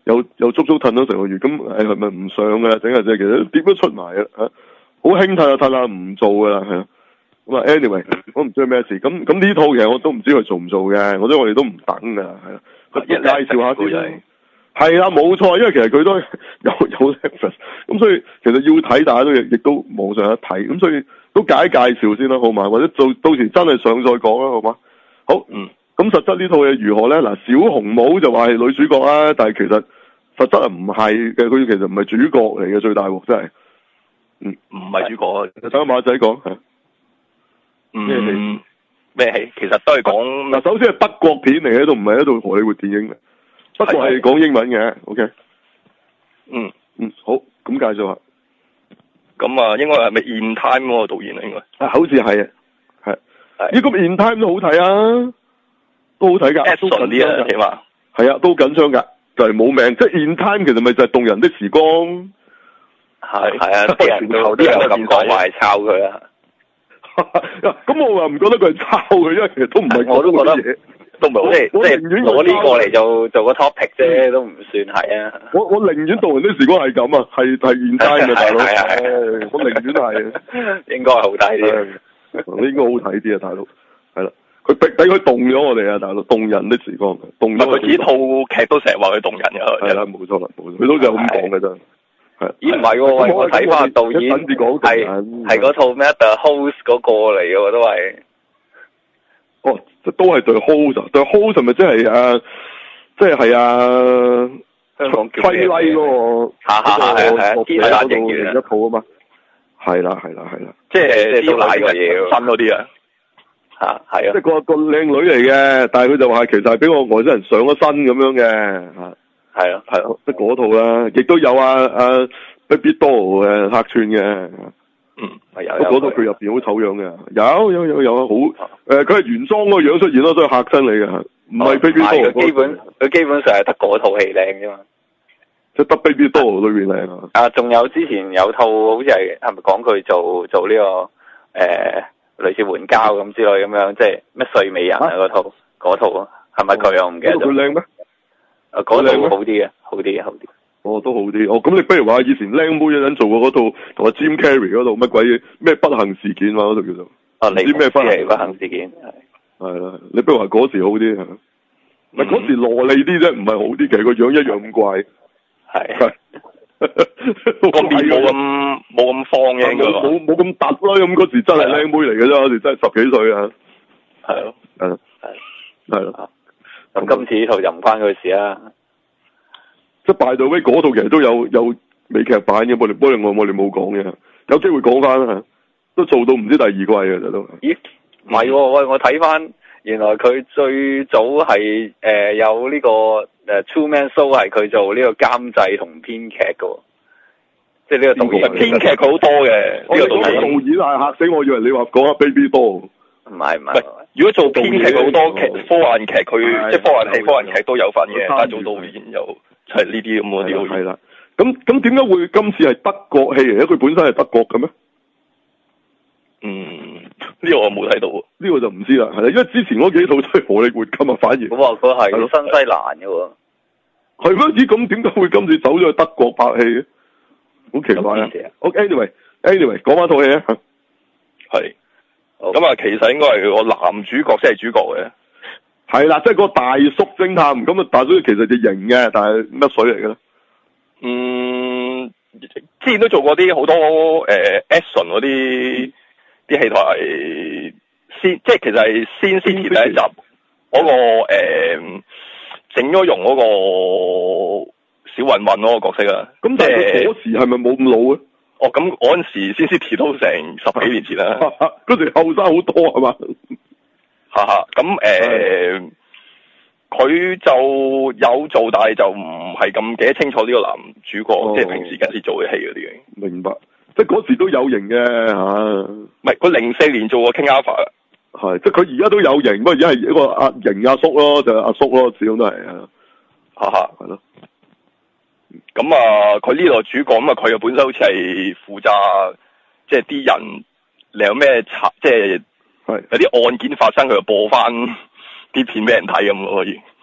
又又足足褪咗成個月，咁誒係咪唔上㗎？整下即係其實點都出埋啊，好輕褪下褪下唔做㗎啦，係啊。咁啊，anyway，我唔知係咩事。咁咁呢套其實我都唔知佢做唔做嘅，我覺得我哋都唔等㗎，係啦。佢介紹下先。係啊，冇錯，因為其實佢都有有 Netflix，咁所以其實要睇大家都亦亦都網上一睇，咁所以都解一介紹先啦，好嘛？或者到到時真係上再講啦，好嘛？好，嗯，咁實質呢套嘢如何咧？嗱，小紅帽就話係女主角啦，但係其實實質係唔係嘅，佢其實唔係主角嚟嘅，最大鑊真係，嗯， 唔係主角啊， 等馬仔講， 咩戲？咩戲？其實都係講嗱，首先係德國片嚟嘅，都唔係一套荷里活電影嘅。不過係講英文嘅 ，OK， 嗯嗯，好，咁介紹下， 咁啊，應該係咪 In Time 嗰個導演啊？應該， 啊，好似係啊，係，咦，咁 In Time 都好睇啊，都好睇噶 action 啲啊，起碼， 係啊，都緊張噶，就係冇命，即係 In Time 其實咪就係動人的時光， 係係啊，啲人都啲人都咁講話係抄佢啊， 咁我話唔覺得佢係抄佢，因為其實都唔係我都覺得。都唔係，即係即係攞呢個嚟做做個 topic 啫，都唔算係啊。 我我寧願動人的時光係咁啊，係係現代嘅大佬， 係係係， 我寧願係， 應該好睇啲， 你應該好睇啲啊，大佬，係啦，佢逼俾佢動咗我哋啊，大佬，動人的時光，動咗。 佢呢套劇都成日話佢動人嘅， 係啦，冇錯啦，冇錯，佢都就咁講嘅啫。係， 咦唔係喎，喂，我睇翻導演係係嗰套咩 The Host 嗰個嚟嘅喎，都係。 哦，即都係對 host 啊，對 host 係咪即係啊？即係係啊， 香港叫輝麗嗰個， 係係係係，天煞影另一套啊嘛，係啦係啦係啦， 即係啲奶嘅嘢，新嗰啲啊， 嚇係啊， 即係個個靚女嚟嘅，但係佢就話其實係俾個外星人上咗身咁樣嘅嚇， 係啊係啊， 即係嗰套啦，亦都有啊啊 Baby Doll 嘅客串嘅。 嗯，係有。 嗰套佢入邊好醜樣嘅，有有有有啊，好誒，佢係原裝嗰個樣出現咯，所以嚇親你嘅，唔係 Baby Doll。 佢基本佢基本上係得嗰套戲靚啫嘛， 即係得 Baby Doll 裏邊靚啊。 啊，仲有之前有套好似係係咪講佢做做呢個誒類似援交咁之類咁樣，即係咩睡美人啊嗰套嗰套啊，係咪佢啊？我唔記得咗。 佢靚咩？ 啊，嗰套好啲嘅，好啲好啲。 哦，都好啲。哦，咁你不如話以前靚妹嗰陣做過嗰套同阿 Jim Carrey 嗰套乜鬼咩不幸事件嘛？嗰套叫做啊，你知咩不幸不幸事件係係啦，你不如話嗰時好啲係，唔係嗰時蘿莉啲啫，唔係好啲，其實個樣一樣咁怪。 係係個面冇咁冇咁放嘅， 冇冇咁突啦。咁嗰時真係靚妹嚟嘅啫，嗰時真係十幾歲啊。 係咯， 係咯，係咯。 咁今次呢套就唔關佢事啊。 即係by the way嗰套其實都有有美劇版嘅，我哋我哋我哋冇講嘅，有機會講翻啦，都做到唔知第二季嘅就都。咦？ 唔係喎，喂，我睇翻原來佢最早係誒、呃、有呢、這個誒、呃、Two Man Show 係佢做呢個監製同編劇嘅喎，即係呢個導演。 編劇佢好多嘅，呢個導演。 導演係嚇死我，以為你話講下 Baby 多。 唔係唔係， 如果做編劇好多劇科幻劇，佢即係科幻戲、科幻劇都有份嘅，但係做導演又係呢啲咁嗰啲。 係啦，咁咁點解會今次係德國戲嚟嘅？佢本身係德國嘅咩？ 嗯，呢個我冇睇到， 呢個就唔知啦。係啦，因為之前嗰幾套都係荷里活㗎嘛，反而。 咁話佢係新西蘭嘅喎。係咩？咦？咁點解會今次走咗去德國拍戲嘅？好奇怪啊！OK，anyway，anyway，講翻套戲啊。係。 咁啊，其實應該係個男主角先係主角嘅。 係啦，即係個大叔偵探。咁啊，大叔其實就型嘅，但係乜水嚟嘅咧？ 嗯，之前都做過啲好多誒、呃、action 嗰啲啲戲台，先即係其實係先先前第一集嗰、那個誒整咗容嗰個小混混嗰個角色啊。咁但係嗰時係咪冇咁老啊？ 哦，咁嗰陣時先先提到成十幾年前啦。 嗰時後生好多係嘛？ 哈哈，咁誒，佢、呃、就有做，但係就唔係咁記得清楚呢個男主角，哦、即係平時緊時做嘅戲嗰啲嘅。 明白，即係嗰時都有型嘅嚇。唔係， 佢零四年做過 King Arthur， 係即係佢而家都有型，不過而家係一個阿型阿叔咯，就係、阿叔咯，始終都係啊。 哈哈， 係咯。 咁啊，佢呢個主角咁啊，佢嘅本身好似係負責，即係啲人你有咩查，即係有啲案件發生，佢就播翻啲片俾人睇咁咯，可以。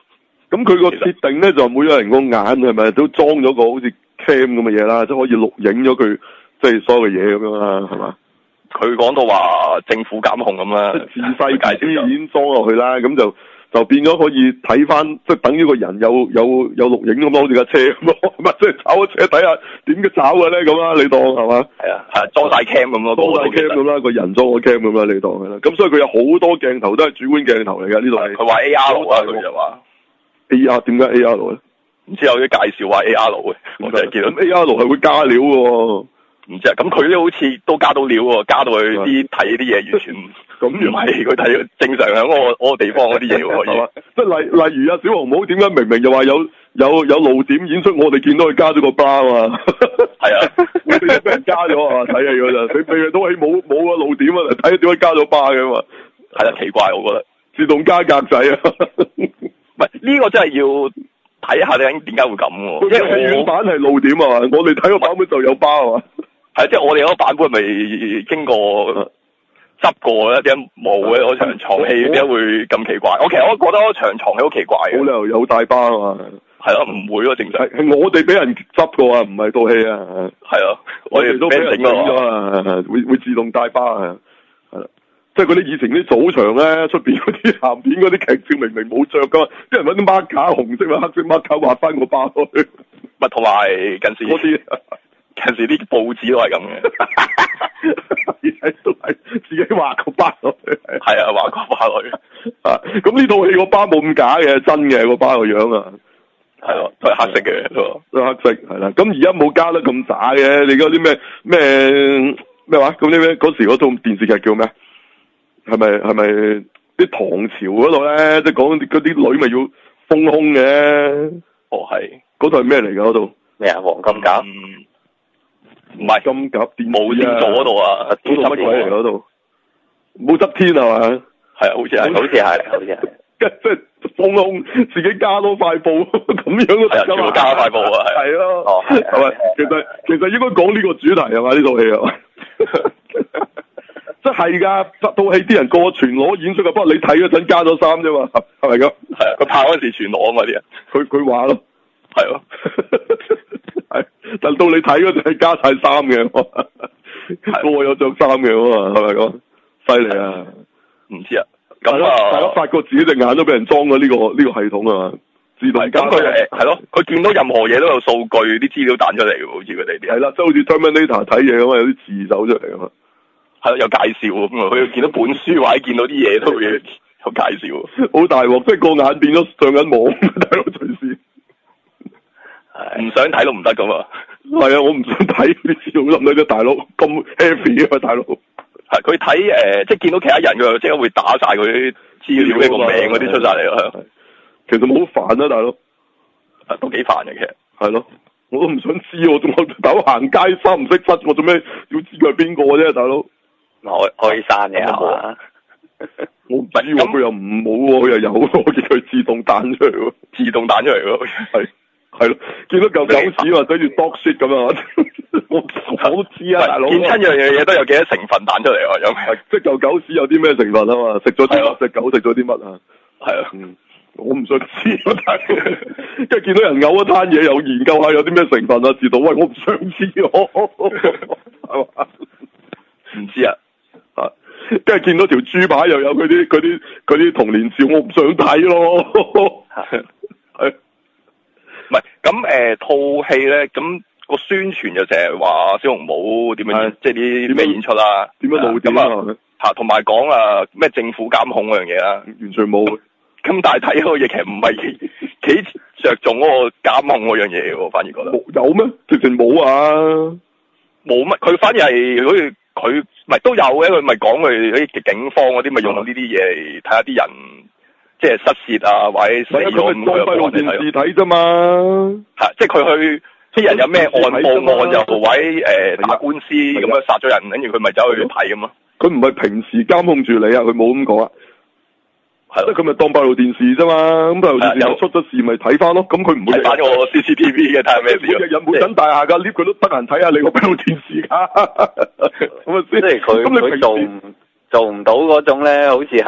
咁佢個設定咧就每個人個眼係咪都裝咗個好似 cam 咁嘅嘢啦，即係可以錄影咗佢即係所有嘅嘢咁樣啦，係嘛？ 佢講到話政府監控咁啦， 自細界啲已經裝落去啦，咁就就變咗可以睇翻，即係等於個人有有有錄影咁咯，好似架車咁咯，唔係即係炒架車睇下點嘅炒嘅咧咁啦，你當係嘛？係啊，係裝晒 cam 咁咯，裝晒 cam 咁啦，個人裝個 cam 咁啦，你當係啦。咁所以佢有好多鏡頭都係主觀鏡頭嚟㗎，呢度係。佢話 A R 啊，佢就話 A R 點解 A R 咧？唔知有啲介紹話 A R 嘅，我就係見到 A R 係會加料嘅。唔知啊，咁佢都好似都加到料喎，加到佢啲睇啲嘢完全咁唔係佢睇正常喺嗰個嗰個地方嗰啲嘢喎，係嘛？即係例例如啊，小紅帽點解明明就話有有有露點演出，我哋見到佢加咗個巴啊嘛？係啊，我哋都俾人加咗啊！睇下嗰陣，佢佢都係冇冇個露點啊，睇點解加咗巴嘅嘛？係啊，奇怪我覺得自動加格仔啊！唔係呢個真係要睇下點點解會咁喎？因為戲院版係露點啊嘛，我哋睇個版本就有巴啊嘛。係，即係我哋嗰個版本係咪經過執過咧？點解冇嘅？嗰場床戲點解會咁奇怪？我其實我覺得嗰場床戲好奇怪嘅。冇理由有大巴啊嘛。係咯，唔會咯，正常。係我哋俾人執過啊，唔係套戲啊。係咯，我哋都俾人整咗啊，會會自動大巴啊。係啦，即係嗰啲以前啲早場咧，出邊嗰啲鹹片嗰啲劇照明明冇着噶嘛，啲人揾啲 marker 紅色或黑色 marker 畫翻個巴落去。咪同埋近時嗰啲。有時啲報紙都係咁嘅，都係自己畫個巴落去，係啊，畫個巴落去啊！咁呢套戲個巴冇咁假嘅，真嘅個巴個樣啊，係咯，都係黑色嘅，都都黑色係啦。咁而家冇加得咁渣嘅，你嗰啲咩咩咩話？咁啲咩嗰時嗰套電視劇叫咩？係咪係咪啲唐朝嗰度咧？即係講嗰啲女咪要豐胸嘅？哦，係嗰套係咩嚟㗎？嗰度咩啊？黃金甲。嗯唔係金甲電冇先做嗰度啊，嗰度乜鬼嚟嗰度？武則天係嘛？係啊，好似係，好似係，好似係。即係豐胸，自己加多塊布咁樣都得㗎嘛？全部加塊布啊，係。係咯。哦，係咪？其實其實應該講呢個主題係嘛？呢套戲係嘛？即係㗎，套戲啲人個個全裸演出㗎，不過你睇嗰陣加咗衫啫嘛，係咪咁？係啊，佢拍嗰陣時全裸啊嘛啲人。佢佢話咯。係咯，係，但到你睇嗰陣係加晒衫嘅，個個有着衫嘅嘛，係咪講？犀利啊！唔知啊，咁啊，大家發覺自己隻眼都俾人裝咗呢個呢個系統啊，自動加。咁佢係咯，佢見到任何嘢都有數據，啲資料彈出嚟嘅，好似佢哋啲。係啦，即係好似 Terminator 睇嘢咁啊，有啲字走出嚟啊嘛。係咯，有介紹咁啊，佢見到本書或者見到啲嘢都會有介紹。好大鑊，即係個眼變咗上緊網，大佬隨時。唔想睇都唔得噶嘛，係啊，我唔想睇啲資料得唔得啫，大佬咁 heavy 啊，大佬。係佢睇誒，即係見到其他人佢即刻會打晒佢啲資料嘅個名嗰啲出晒嚟咯。其實冇好煩啊，大佬。啊，都幾煩嘅其實。係咯，我都唔想知，我仲我大佬行街三唔識七，我做咩要知佢係邊個啫，大佬？開開山嘅係嘛？我唔知喎，佢又唔冇喎，佢又有喎，我見佢自動彈出嚟喎，自動彈出嚟喎，係。係咯，見到嚿狗屎話對住 dog shit 咁啊！我我都知啊，大佬。見親樣樣嘢都有幾多成分彈出嚟喎，有咩？即係嚿狗屎有啲咩成分啊嘛？食咗啲乜？隻狗食咗啲乜啊？係啊，嗯，我唔想知啊，大佬。即係見到人嘔一攤嘢，又研究下有啲咩成分啊？知道？喂，我唔想知我，係嘛？唔知啊，啊，跟住見到條豬扒又有佢啲佢啲佢啲童年照，我唔想睇咯。係。唔係咁誒套戲咧，咁個宣傳就成日話小紅帽點樣，即係啲咩演出啦，點樣露點啊嚇，同埋講啊咩政府監控嗰樣嘢啦，完全冇。咁但係睇嗰個嘢其實唔係幾幾著重嗰個監控嗰樣嘢喎，反而覺得有咩？直情冇啊，冇乜。佢反而係好似佢唔係都有嘅，佢咪講佢啲警方嗰啲咪用呢啲嘢嚟睇下啲人。即係失竊啊，或者死咗咁樣幫我哋睇睇啫嘛。係，即係佢去啲人有咩案報案，又位誒打官司咁樣殺咗人，跟住佢咪走去睇咁咯。佢唔係平時監控住你啊，佢冇咁講啊。係，即係佢咪當閉路電視啫嘛。咁閉路電視有出咗事咪睇翻咯。咁佢唔會睇翻個 C C T V 嘅，睇下咩事。日日每等大廈㗎 lift 佢都得閒睇下你個閉路電視㗎。咁啊先，即係佢佢做做唔到嗰種咧，好似係。誒、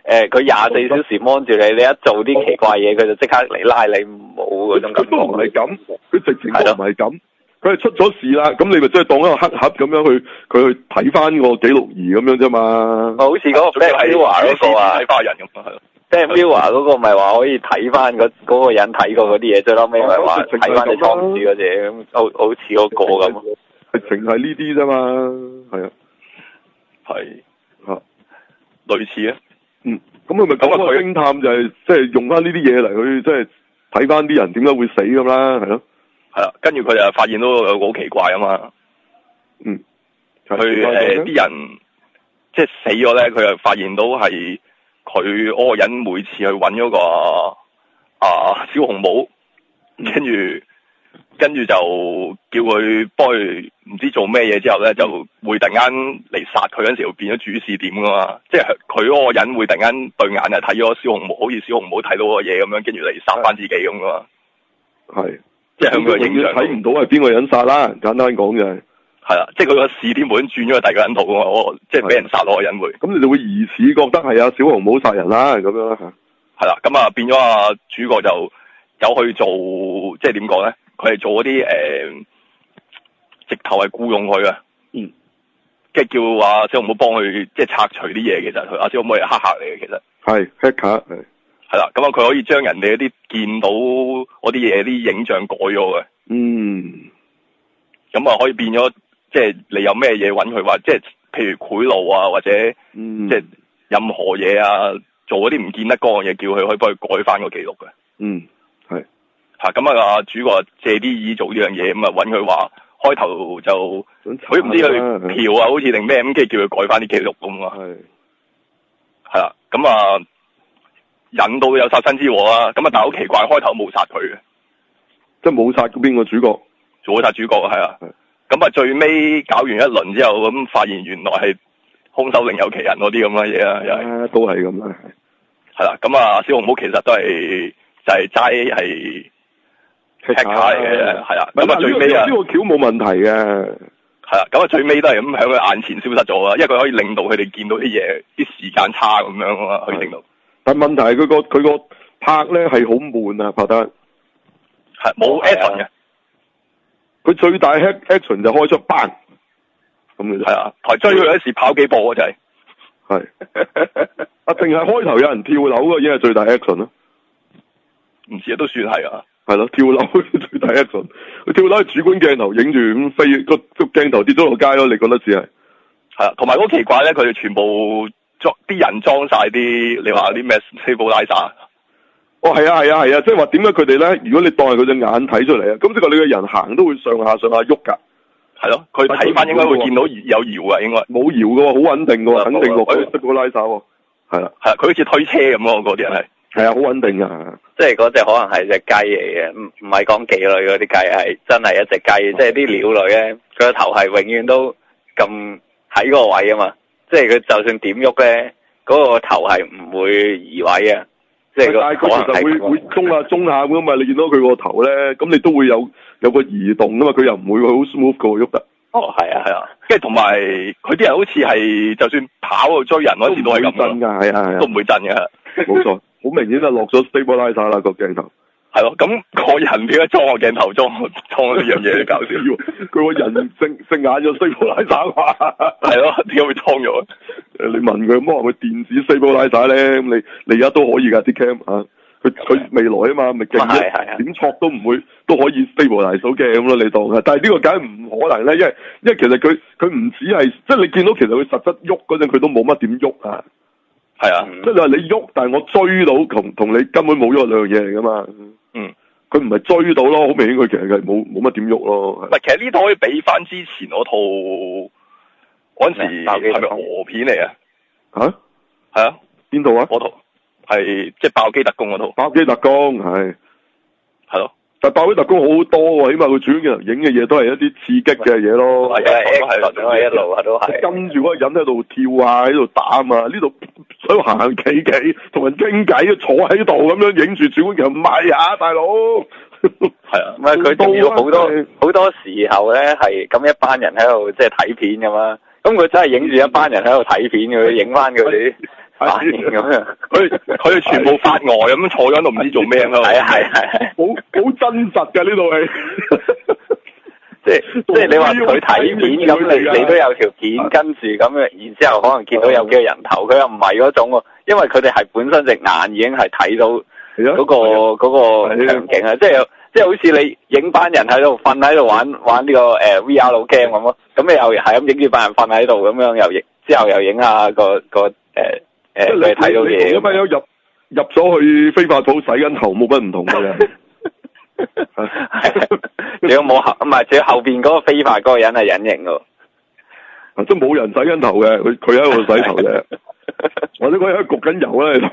誒佢廿四小時 mon 住你，你一做啲奇怪嘢，佢就即刻嚟拉你，冇嗰種感覺。 佢都唔係咁，佢直情都唔係咁。佢係出咗事啦，咁你咪即係當一個黑盒咁樣去，佢去睇翻個記錄儀咁樣啫嘛。 好似嗰個 Black Mirror 嗰個啊， 睇花人咁係咯。 Black Mirror 嗰個咪話可以睇翻嗰嗰個人睇過嗰啲嘢，最嬲尾咪話睇翻你倉鼠嗰隻咁，好好似嗰個咁。 係淨係呢啲啫嘛，係啊， 係嚇， 類似啊。 嗯，咁佢咪講個偵探就係即係用翻呢啲嘢嚟去即係睇翻啲人點解會死咁啦，係咯。 係啦，跟住佢就發現到有個好奇怪啊嘛。嗯。佢誒啲人即係死咗咧，佢又發現到係佢嗰個人每次去揾嗰個啊小紅帽，跟住跟住就叫佢幫佢唔知做咩嘢之後咧，就會突然間嚟殺佢嗰陣時，會變咗主視點噶嘛。即係佢嗰個人會突然間對眼係睇咗小紅帽，好似小紅帽睇到個嘢咁樣，跟住嚟殺翻自己咁噶嘛。係。即係向佢個影像睇唔到係邊個人殺啦，簡單講就係係啦，即係佢個視點本轉咗去第二個人度啊，我即係俾人殺落個人會，咁你就會疑似覺得係阿小紅帽殺人啦，咁樣啦嚇，係啦，咁啊變咗啊主角就有去做，即係點講咧？佢係做嗰啲誒，直頭係僱用佢啊，嗯，即係叫阿小紅帽幫佢即係拆除啲嘢，其實佢阿小紅帽係黑客嚟嘅，其實係黑客係。係啦，咁啊，佢可以將人哋嗰啲見到嗰啲嘢啲影像改咗嘅。嗯。咁啊，可以變咗，即係你有咩嘢揾佢話，即係譬如賄賂啊，或者，嗯、即係任何嘢啊，做嗰啲唔見得光嘅嘢，叫佢可以幫佢改翻個記錄嘅。嗯。係。嚇，咁啊，主角借啲意做呢樣嘢，咁啊揾佢話，開頭就佢唔知佢嫖啊，好似定咩咁，跟住叫佢改翻啲記錄咁啊。係。係啦，咁啊。引到有殺身之禍啦，咁啊但係好奇怪，開頭冇殺佢嘅，即係冇殺邊個主角，做咗殺主角係啊，咁啊最尾搞完一輪之後，咁發現原來係兇手另有其人嗰啲咁嘅嘢啊，又係都係咁啦，係啦，咁啊小紅帽其實都係就係齋係 hacker 嚟嘅，係啦，咁啊最尾啊呢個橋冇問題嘅，係啦，咁啊最尾都係咁喺佢眼前消失咗啊，因為佢可以令到佢哋見到啲嘢，啲時間差咁樣啊嘛，可以令到。但問題係佢個佢個拍咧係好悶啊，拍得係冇 action 嘅。佢最大 action 就開出 bang 咁嘅啫。係啊，台追佢嗰時跑幾步啊，就係。係。啊，淨係開頭有人跳樓嘅已經係最大 action 咯。唔知啊，都算係啊。係咯，跳樓最大 action。佢跳樓係主觀鏡頭影住咁飛，個個鏡頭跌咗落街咯，你覺得似係？係啊，同埋好奇怪咧，佢哋全部。裝啲人裝晒啲，你話啲咩 stabilizer？哦，係啊，係啊，係啊，即係話點解佢哋咧？如果你當係佢隻眼睇出嚟啊，咁即係你個人行都會上下上下喐噶。係咯，佢睇翻應該會見到有搖啊，應該冇搖噶喎，好穩定噶喎，肯定落去 stabilizer 喎。係啦，係啊，佢好似推車咁咯，嗰啲人係。係啊，好穩定啊。即係嗰隻可能係隻雞嚟嘅，唔唔係講妓女嗰啲雞，係真係一隻雞，即係啲鳥類咧，佢個頭係永遠都咁喺個位啊嘛。即係佢就算點喐咧，嗰、那個頭係唔會移位嘅，即係個但係佢其實會會中下中下咁嘛，你見到佢個頭咧，咁你都會有有個移動噶嘛，佢又唔會好 smooth 個喐得。哦，係啊，係啊，跟住同埋佢啲人好似係就算跑去追人嗰時都係咁震㗎，係啊係啊，都唔會震嘅，冇錯，好明顯就落咗 stabilizer 啦個鏡頭。係咯，咁個人點解裝個鏡頭裝裝呢樣嘢搞笑？佢個人隻隻眼就 stabilizer 嘛？係咯，點解會裝咗？誒，你問佢，咁可能佢電子 stabilizer咧，咁你你而家都可以㗎啲 cam 啊，佢佢未來啊嘛，咪勁一點錯都唔會都可以 stabilizer 手鏡咁咯，你當係。但係呢個梗係唔可能咧，因為因為其實佢佢唔止係，即係你見到其實佢實質喐嗰陣，佢都冇乜點喐啊。係啊，即係你話你喐，但係我追到同同你根本冇咗兩樣嘢嚟噶嘛。嗯，佢唔係追到咯，好明顯佢其實係冇冇乜點喐咯。唔係，其實呢套可以比翻之前嗰套嗰陣時係咪俄片嚟啊？吓？係啊，邊套啊？嗰套係即係爆機特工嗰套。爆機特工係係咯。但爆機特工好多喎，起碼佢主鏡頭影嘅嘢都係一啲刺激嘅嘢咯。係啊，係一路都係。跟住嗰個人喺度跳啊，喺度打啊，呢度喺度行行企企，同人傾偈，坐喺度咁樣影住主鏡頭，唔係啊，大佬。係啊，唔係佢仲要好多好多時候咧，係咁一班人喺度即係睇片咁嘛。咁佢真係影住一班人喺度睇片嘅，影翻佢哋反應咁樣。 佢佢哋全部發呆咁樣坐喺度，唔知做咩咯。 係啊係係好好真實㗎呢套戲。 即係即係你話佢睇片咁，你你都有條片跟住咁樣，然之後可能見到有幾個人頭，佢又唔係嗰種喎，因為佢哋係本身隻眼已經係睇到嗰個嗰個場景啊，即係即係好似你影班人喺度瞓喺度玩玩呢個誒 V R 老 game 咁咯，咁你又係咁影住班人瞓喺度咁樣，又影之後又影下個個誒誒佢睇到嘢。 咁啊有入入咗去飛髮鋪洗緊頭，冇乜唔同嘅。 係，你有冇後唔係？仲有後邊嗰個飛髮嗰個人係隱形噶， 即係冇人洗緊頭嘅，佢佢喺度洗頭嘅，或者佢喺度焗緊油啦。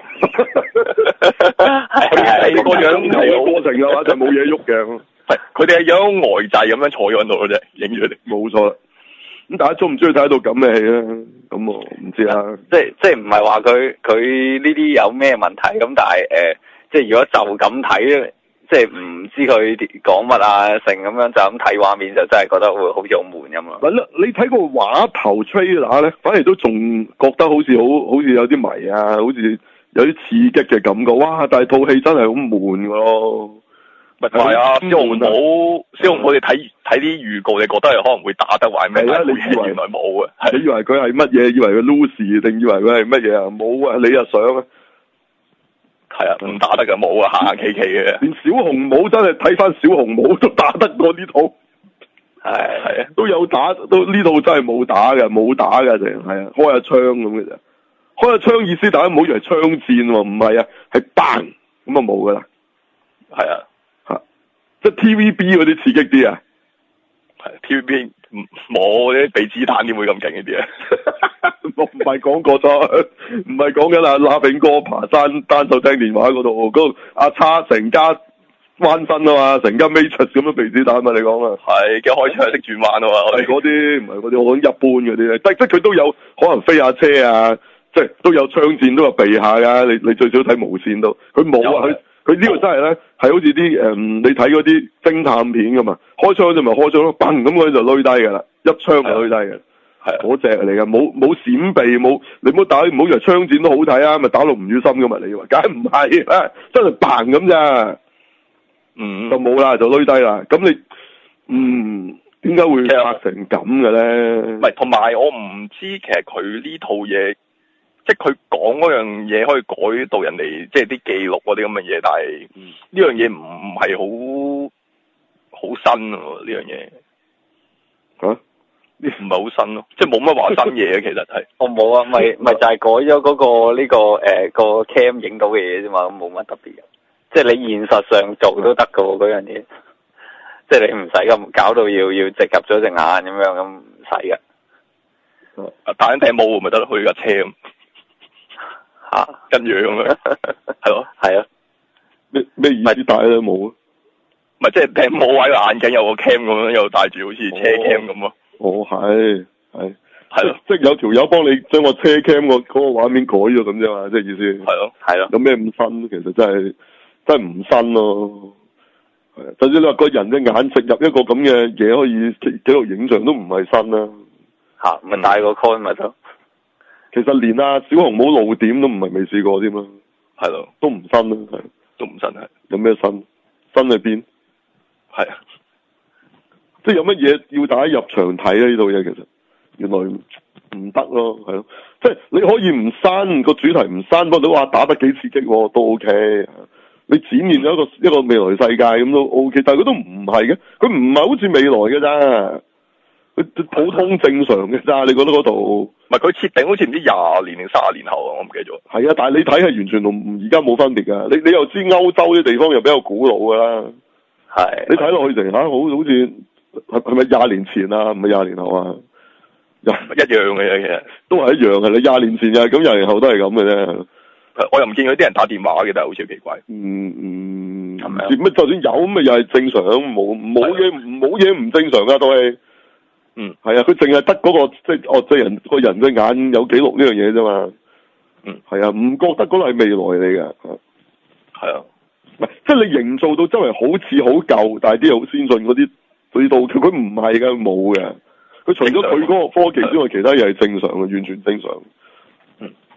佢哋個樣有個過程嘅話就冇嘢喐嘅， 係佢哋係樣呆滯咁樣坐咗喺度嘅啫，影住佢哋。 冇錯啦。咁大家中唔中意睇到咁嘅戲咧？咁我唔知啦。 即係即係唔係話佢佢呢啲有咩問題咁，但係誒、呃，即係如果就咁睇咧。即係唔知佢講乜啊，成咁樣就咁睇畫面就真係覺得會好似好悶咁咯。嗱， 你睇個畫頭 trailer 咧，反而都仲覺得好似好好似有啲迷啊，好似有啲刺激嘅感覺。哇！但係套戲真係好悶噶咯。 咪係啊，小紅帽，小紅帽你睇睇啲預告，你覺得係可能會打得壞咩？ 係啊，你以為原來冇啊？ 你以為佢係乜嘢？以為佢 Lucy 定以為佢係乜嘢啊？冇啊！你又想啊？ 係啊，唔打得㗎，冇啊，行行企企嘅。 連小紅帽真係睇翻小紅帽都打得過呢套， 係係啊， 都有打，都呢套真係冇打嘅，冇打嘅淨係啊，開下槍咁嘅啫。開下槍意思大家唔好以為槍戰喎，唔係啊，係 bang 咁啊冇噶啦。係啊，嚇，即係 T V B 嗰啲刺激啲啊。 係 T V B 冇啲俾子彈點會咁勁呢啲啊？ 我唔係講過咗，唔係講緊阿拉炳哥爬山單手聽電話嗰度，嗰個阿叉成家翻身啊嘛，成家 Matrix 咁樣避子彈嘛，你講啊？係，嘅開槍識轉彎啊嘛，我哋嗰啲唔係嗰啲，我講一般嗰啲咧，即即佢都有可能飛下車啊，即係都有槍戰都有避下噶，你你最少睇無線都，佢冇啊，佢佢呢個真係咧係好似啲誒，你睇嗰啲偵探片噶嘛，開槍就咪開槍咯，砰咁佢就攞低噶啦，一槍就攞低嘅。係嗰隻嚟嘅，冇冇閃避，冇你唔好打，唔好以為槍戰都好睇啊，咪打到吳宇森噶嘛？你以為？梗係唔係啦，真係嘭咁咋？嗯，就冇啦，就攞低啦。咁你嗯點解會拍成咁嘅咧？ 唔係，同埋我唔知其實佢呢套嘢，即係佢講嗰樣嘢可以改到人哋即係啲記錄嗰啲咁嘅嘢，但係呢、嗯、樣嘢唔唔係好好新啊呢樣嘢嚇。唔係好新咯，即係冇乜話新嘢其實係。 我冇啊，咪咪就係改咗嗰、那個呢、這個誒、呃、個 cam 影到嘅嘢啫嘛，咁冇乜特別嘅。即係你現實上做都得噶喎，嗰樣嘢。即係你唔使咁搞到要要直入咗隻眼咁樣，咁唔使噶。 啊，戴緊頂帽咪得咯，去架車咁。吓、啊，跟住咁樣，係咯，係啊。 咩咩意思戴咧帽啊？ 唔係即係頂帽喺個眼鏡有個 cam 咁樣，又戴住好似車 cam 咁咯。 哦，係係係咯， 即係有條友幫你將個車 cam 個嗰個畫面改咗咁啫嘛，即係意思。 係咯，係咯。 有咩咁新？其實真係真係唔新咯。係啊，就算你話個人嘅眼植入一個咁嘅嘢可以記錄影像都唔係新啦。 吓，咪戴個 con 咪得。 其實連阿小紅帽露點都唔係未試過添啦。 係咯， 都唔新啦，係都唔新係。 有咩新？新喺邊？係啊。即係有乜嘢要大家入場睇咧？呢套嘢其實原來唔得咯，係咯。即係你可以唔刪個主題唔刪，不過你話打得幾刺激喎，都 OK。你展現咗一個一個未來世界咁都 OK，但係佢都唔係嘅，佢唔係好似未來嘅咋，佢普通正常嘅咋。你覺得嗰度？ 唔係佢設定好似唔知廿年定卅年後啊，我唔記得咗。係啊，但係你睇係完全同而家冇分別㗎。你你又知歐洲啲地方又比較古老㗎啦。係。你睇落去成嚇好好似。係係咪廿年前啊？唔係廿年後啊？一一樣嘅嘢，其實都係一樣嘅。你廿年前嘅咁，廿年後都係咁嘅啫。 我又唔見佢啲人打電話嘅，但係好似奇怪。 嗯嗯，係咪啊？乜就算有咁，咪又係正常，冇冇嘢冇嘢唔正常噶都係。嗯，係啊，佢淨係得嗰個即係哦，即係人個人嘅眼有記錄呢樣嘢啫嘛。嗯，係啊，唔覺得嗰個係未來嚟嘅。係啊，唔係即係你營造到周圍好似好舊，但係啲好先進嗰啲。佢度佢唔係㗎，冇嘅。佢除咗佢嗰個科技之外，其他嘢係正常嘅，完全正常。嗯，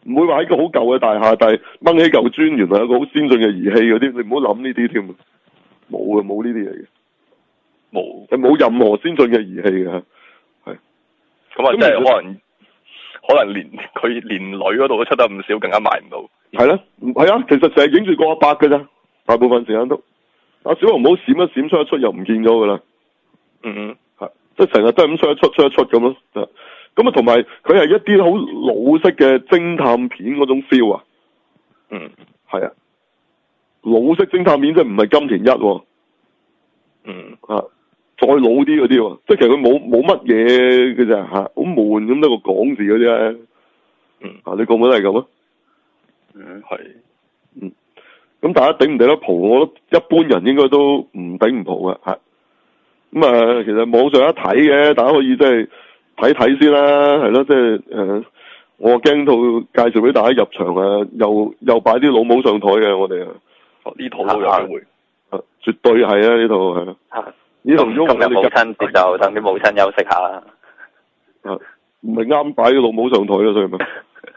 唔會話喺個好舊嘅大廈，但係掹起嚿磚，原來有個好先進嘅儀器嗰啲，你唔好諗呢啲添。冇嘅，冇呢啲嘢嘅，冇，係冇任何先進嘅儀器嘅，係。 咁啊，即係可能可能連佢連女嗰度都出得唔少，更加賣唔到。係啦，係啊，其實成日影住個阿伯嘅咋，大部分時間都。阿小紅帽閃一閃出一出又唔見咗㗎啦。 嗯嗯。 係，即係成日都係咁出一出出一出咁咯。咁啊，同埋佢係一啲好老式嘅偵探片嗰種 feel 啊。 嗯。 係啊。老式偵探片即係唔係金田一喎。 嗯。 啊，再老啲嗰啲喎，即係其實佢冇冇乜嘢嘅咋嚇，好悶咁得個講字嗰啲咧。 嗯。 啊，你覺唔覺得係咁啊？ 嗯，係。 嗯。咁大家頂唔頂得蒲？我覺得一般人應該都唔頂唔蒲嘅嚇。咁啊，其實網上一睇嘅，大家可以即係睇睇先啦，係咯，即係誒，我驚到介紹俾大家入場啊，又又擺啲老母上台嘅，我哋啊。 呢套都有機會， 啊，絕對係啊！呢套係咯，呢套今日母親節就等啲母親休息下啦。 啊，唔係啱擺啲老母上台咯，所以咪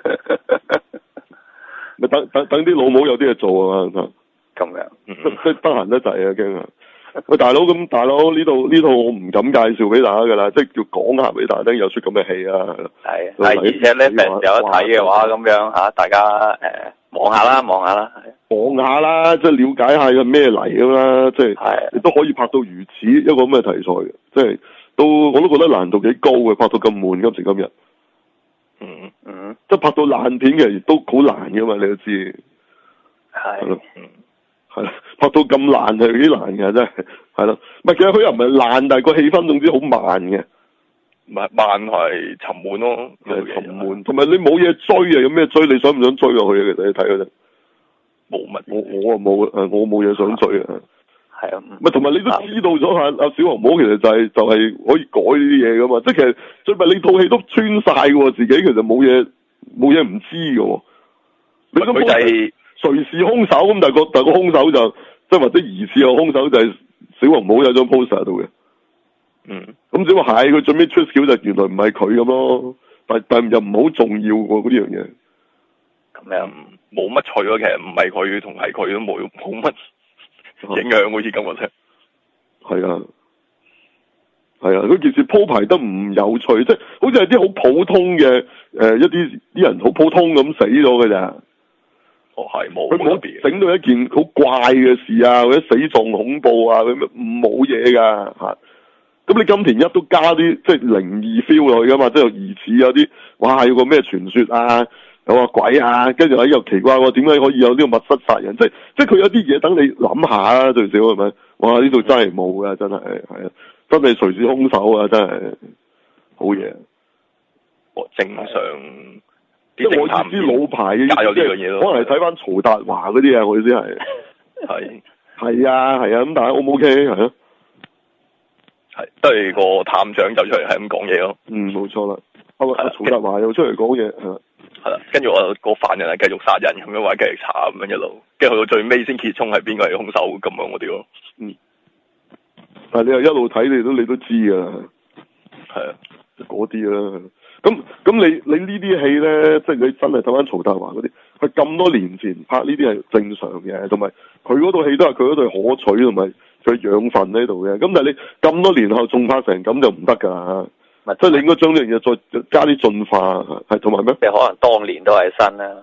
咪等等等啲老母有啲嘢做啊嘛。 咁樣， 即即得閒得滯啊，驚啊！喂，大佬咁，大佬呢度呢套我唔敢介紹俾大家噶啦，即係要講下俾大家聽有出咁嘅戲啊。 係，係，而且咧，平時有得睇嘅話，咁樣嚇，大家誒望下啦，望下啦， 望下啦，即係了解下係咩嚟咁啦，即係你都可以拍到如此一個咁嘅題材嘅，即係都我都覺得難度幾高嘅，拍到咁悶今時今日。 嗯嗯， 即係拍到爛片嘅，亦都好難噶嘛，你都知。 係。 係咯。係啦，拍到咁爛係幾難嘅真係，係咯。唔係其實佢又唔係爛，但係個氣氛總之好慢嘅。 唔係慢係沉悶咯， 係沉悶。同埋你冇嘢追啊，有咩追？你想唔想追落去啊？其實你睇嗰陣。冇乜。我我啊冇誒，我冇嘢想追啊。 係啊。 唔係同埋你都知道咗阿阿小紅帽其實就係、是、就係、是、可以改呢啲嘢噶嘛，即係其實最弊你套戲都穿晒喎，自己其實冇嘢冇嘢唔知嘅喎。你都冇係。誰是兇手咁？但係個但係個兇手就即係或者疑似有兇手就係小紅帽有張 poster 喺度嘅。 嗯。 咁只話係佢最尾出橋就原來唔係佢咁咯，但但又唔好重要喎嗰啲樣嘢。 咁樣冇乜趣咯，其實唔係佢同係佢都冇冇乜影響，好似咁嘅啫。係啊。係啊，嗰件事鋪排得唔有趣，即係好似係啲好普通嘅誒、呃、一啲啲人好普通咁死咗嘅咋。 哦，係冇， 佢冇整到一件好怪嘅事啊，或者死狀恐怖啊，咁冇嘢噶吓。咁你金田一都加啲即係靈異 feel 落去噶嘛，即係疑似有啲哇，有個咩傳說啊，有個鬼啊，跟住喺又奇怪喎，點解可以有呢個密室殺人？即係即係佢有啲嘢等你諗下啊，最少係咪？哇，呢度真係冇噶，真係係啊，真係誰是兇手啊，真係好嘢。 哦，正常。 即係我意思老牌嘅， 加咗呢樣嘢咯。 可能係睇翻曹達華嗰啲啊，我意思係。 係。 係啊，係啊，咁但係 O 唔 OK 係咯？ 係，都係個探長走出嚟係咁講嘢咯。 嗯，冇錯啦。阿阿曹達華又出嚟講嘢，係啦。係啦，跟住我個犯人係繼續殺人咁樣，話繼續查咁樣一路，跟住去到最尾先揭盅係邊個係兇手咁樣嗰啲咯。 嗯。但係你又一路睇，你都你都知㗎啦。係啊，嗰啲啦。咁咁你你呢啲戲咧，即係你真係睇翻曹達華嗰啲，佢咁多年前拍呢啲係正常嘅，同埋佢嗰套戲都係佢嗰度可取，同埋佢養分喺度嘅。咁但係你咁多年後仲拍成咁就唔得㗎，即係你應該將呢樣嘢再加啲進化，係同埋咩？ 即係可能當年都係新啦。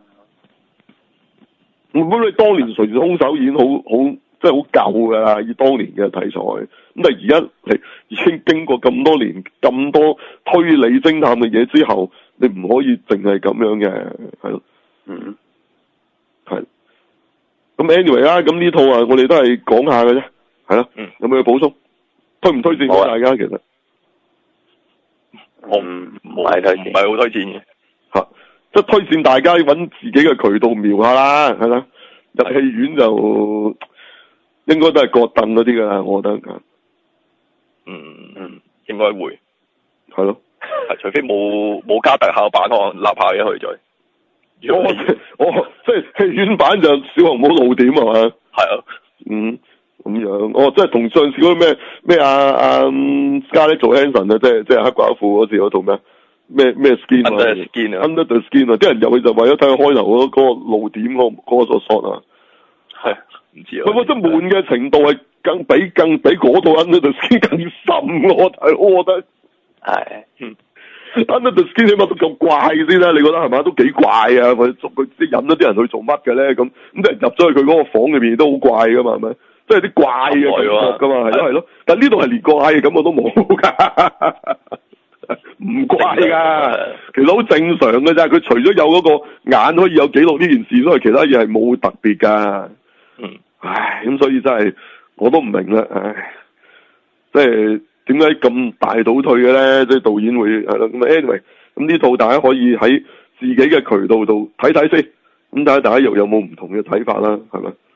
咁你當年誰是兇手已經好好。即係好舊㗎啦，以當年嘅題材。咁但係而家係已經經過咁多年、咁多推理偵探嘅嘢之後，你唔可以淨係咁樣嘅，係咯。 嗯。 係。咁 anyway 啦，咁呢套啊，我哋都係講下嘅啫，係咯。 嗯。 有冇嘢補充？推唔推薦俾大家？其實我唔唔係推，唔係好推薦嘅。 嚇！即係推薦大家揾自己嘅渠道瞄下啦，係啦。入戲院就。應該都係割凳嗰啲噶啦，我覺得。 嗯嗯，應該會。係咯。 係，除非冇冇加特效版，可能立下嘅去再。 我我即係戲院版就小紅帽露點係嘛？ 係啊。 嗯，咁樣。哦，即係同上次嗰啲咩咩啊啊 Scarlett Johansson啊，即係即係黑寡婦嗰時嗰套咩？ 咩咩 skin 啊 Under the Skin 啊 ，Under the Skin 啊，啲人入去就為咗睇佢開頭嗰嗰個露點嗰嗰個 shot 啊， 係唔知啊。 佢覺得悶嘅程度係更比更比嗰套 Under the Skin 更深，我睇我覺得係， 嗯。 Under the Skin 起碼都咁怪先啦，你覺得係咪？都幾怪啊！佢佢即係引咗啲人去做乜嘅咧？咁咁啲人入咗去佢嗰個房裏邊都好怪噶嘛，係咪？即係啲怪嘅感覺噶嘛，係咯係咯。但呢度係連怪嘅感覺都冇㗎，唔怪㗎，其實好正常㗎咋。佢除咗有嗰個眼可以有記錄呢件事，所以其他嘢係冇特別㗎。 嗯。 唉，咁所以真係我都唔明啦，唉，即係。點解咁大倒退嘅咧？即係導演會係咯，咁 anyway，咁呢套大家可以喺自己嘅渠道度睇睇先，咁睇下大家又有冇唔同嘅睇法啦，係咪？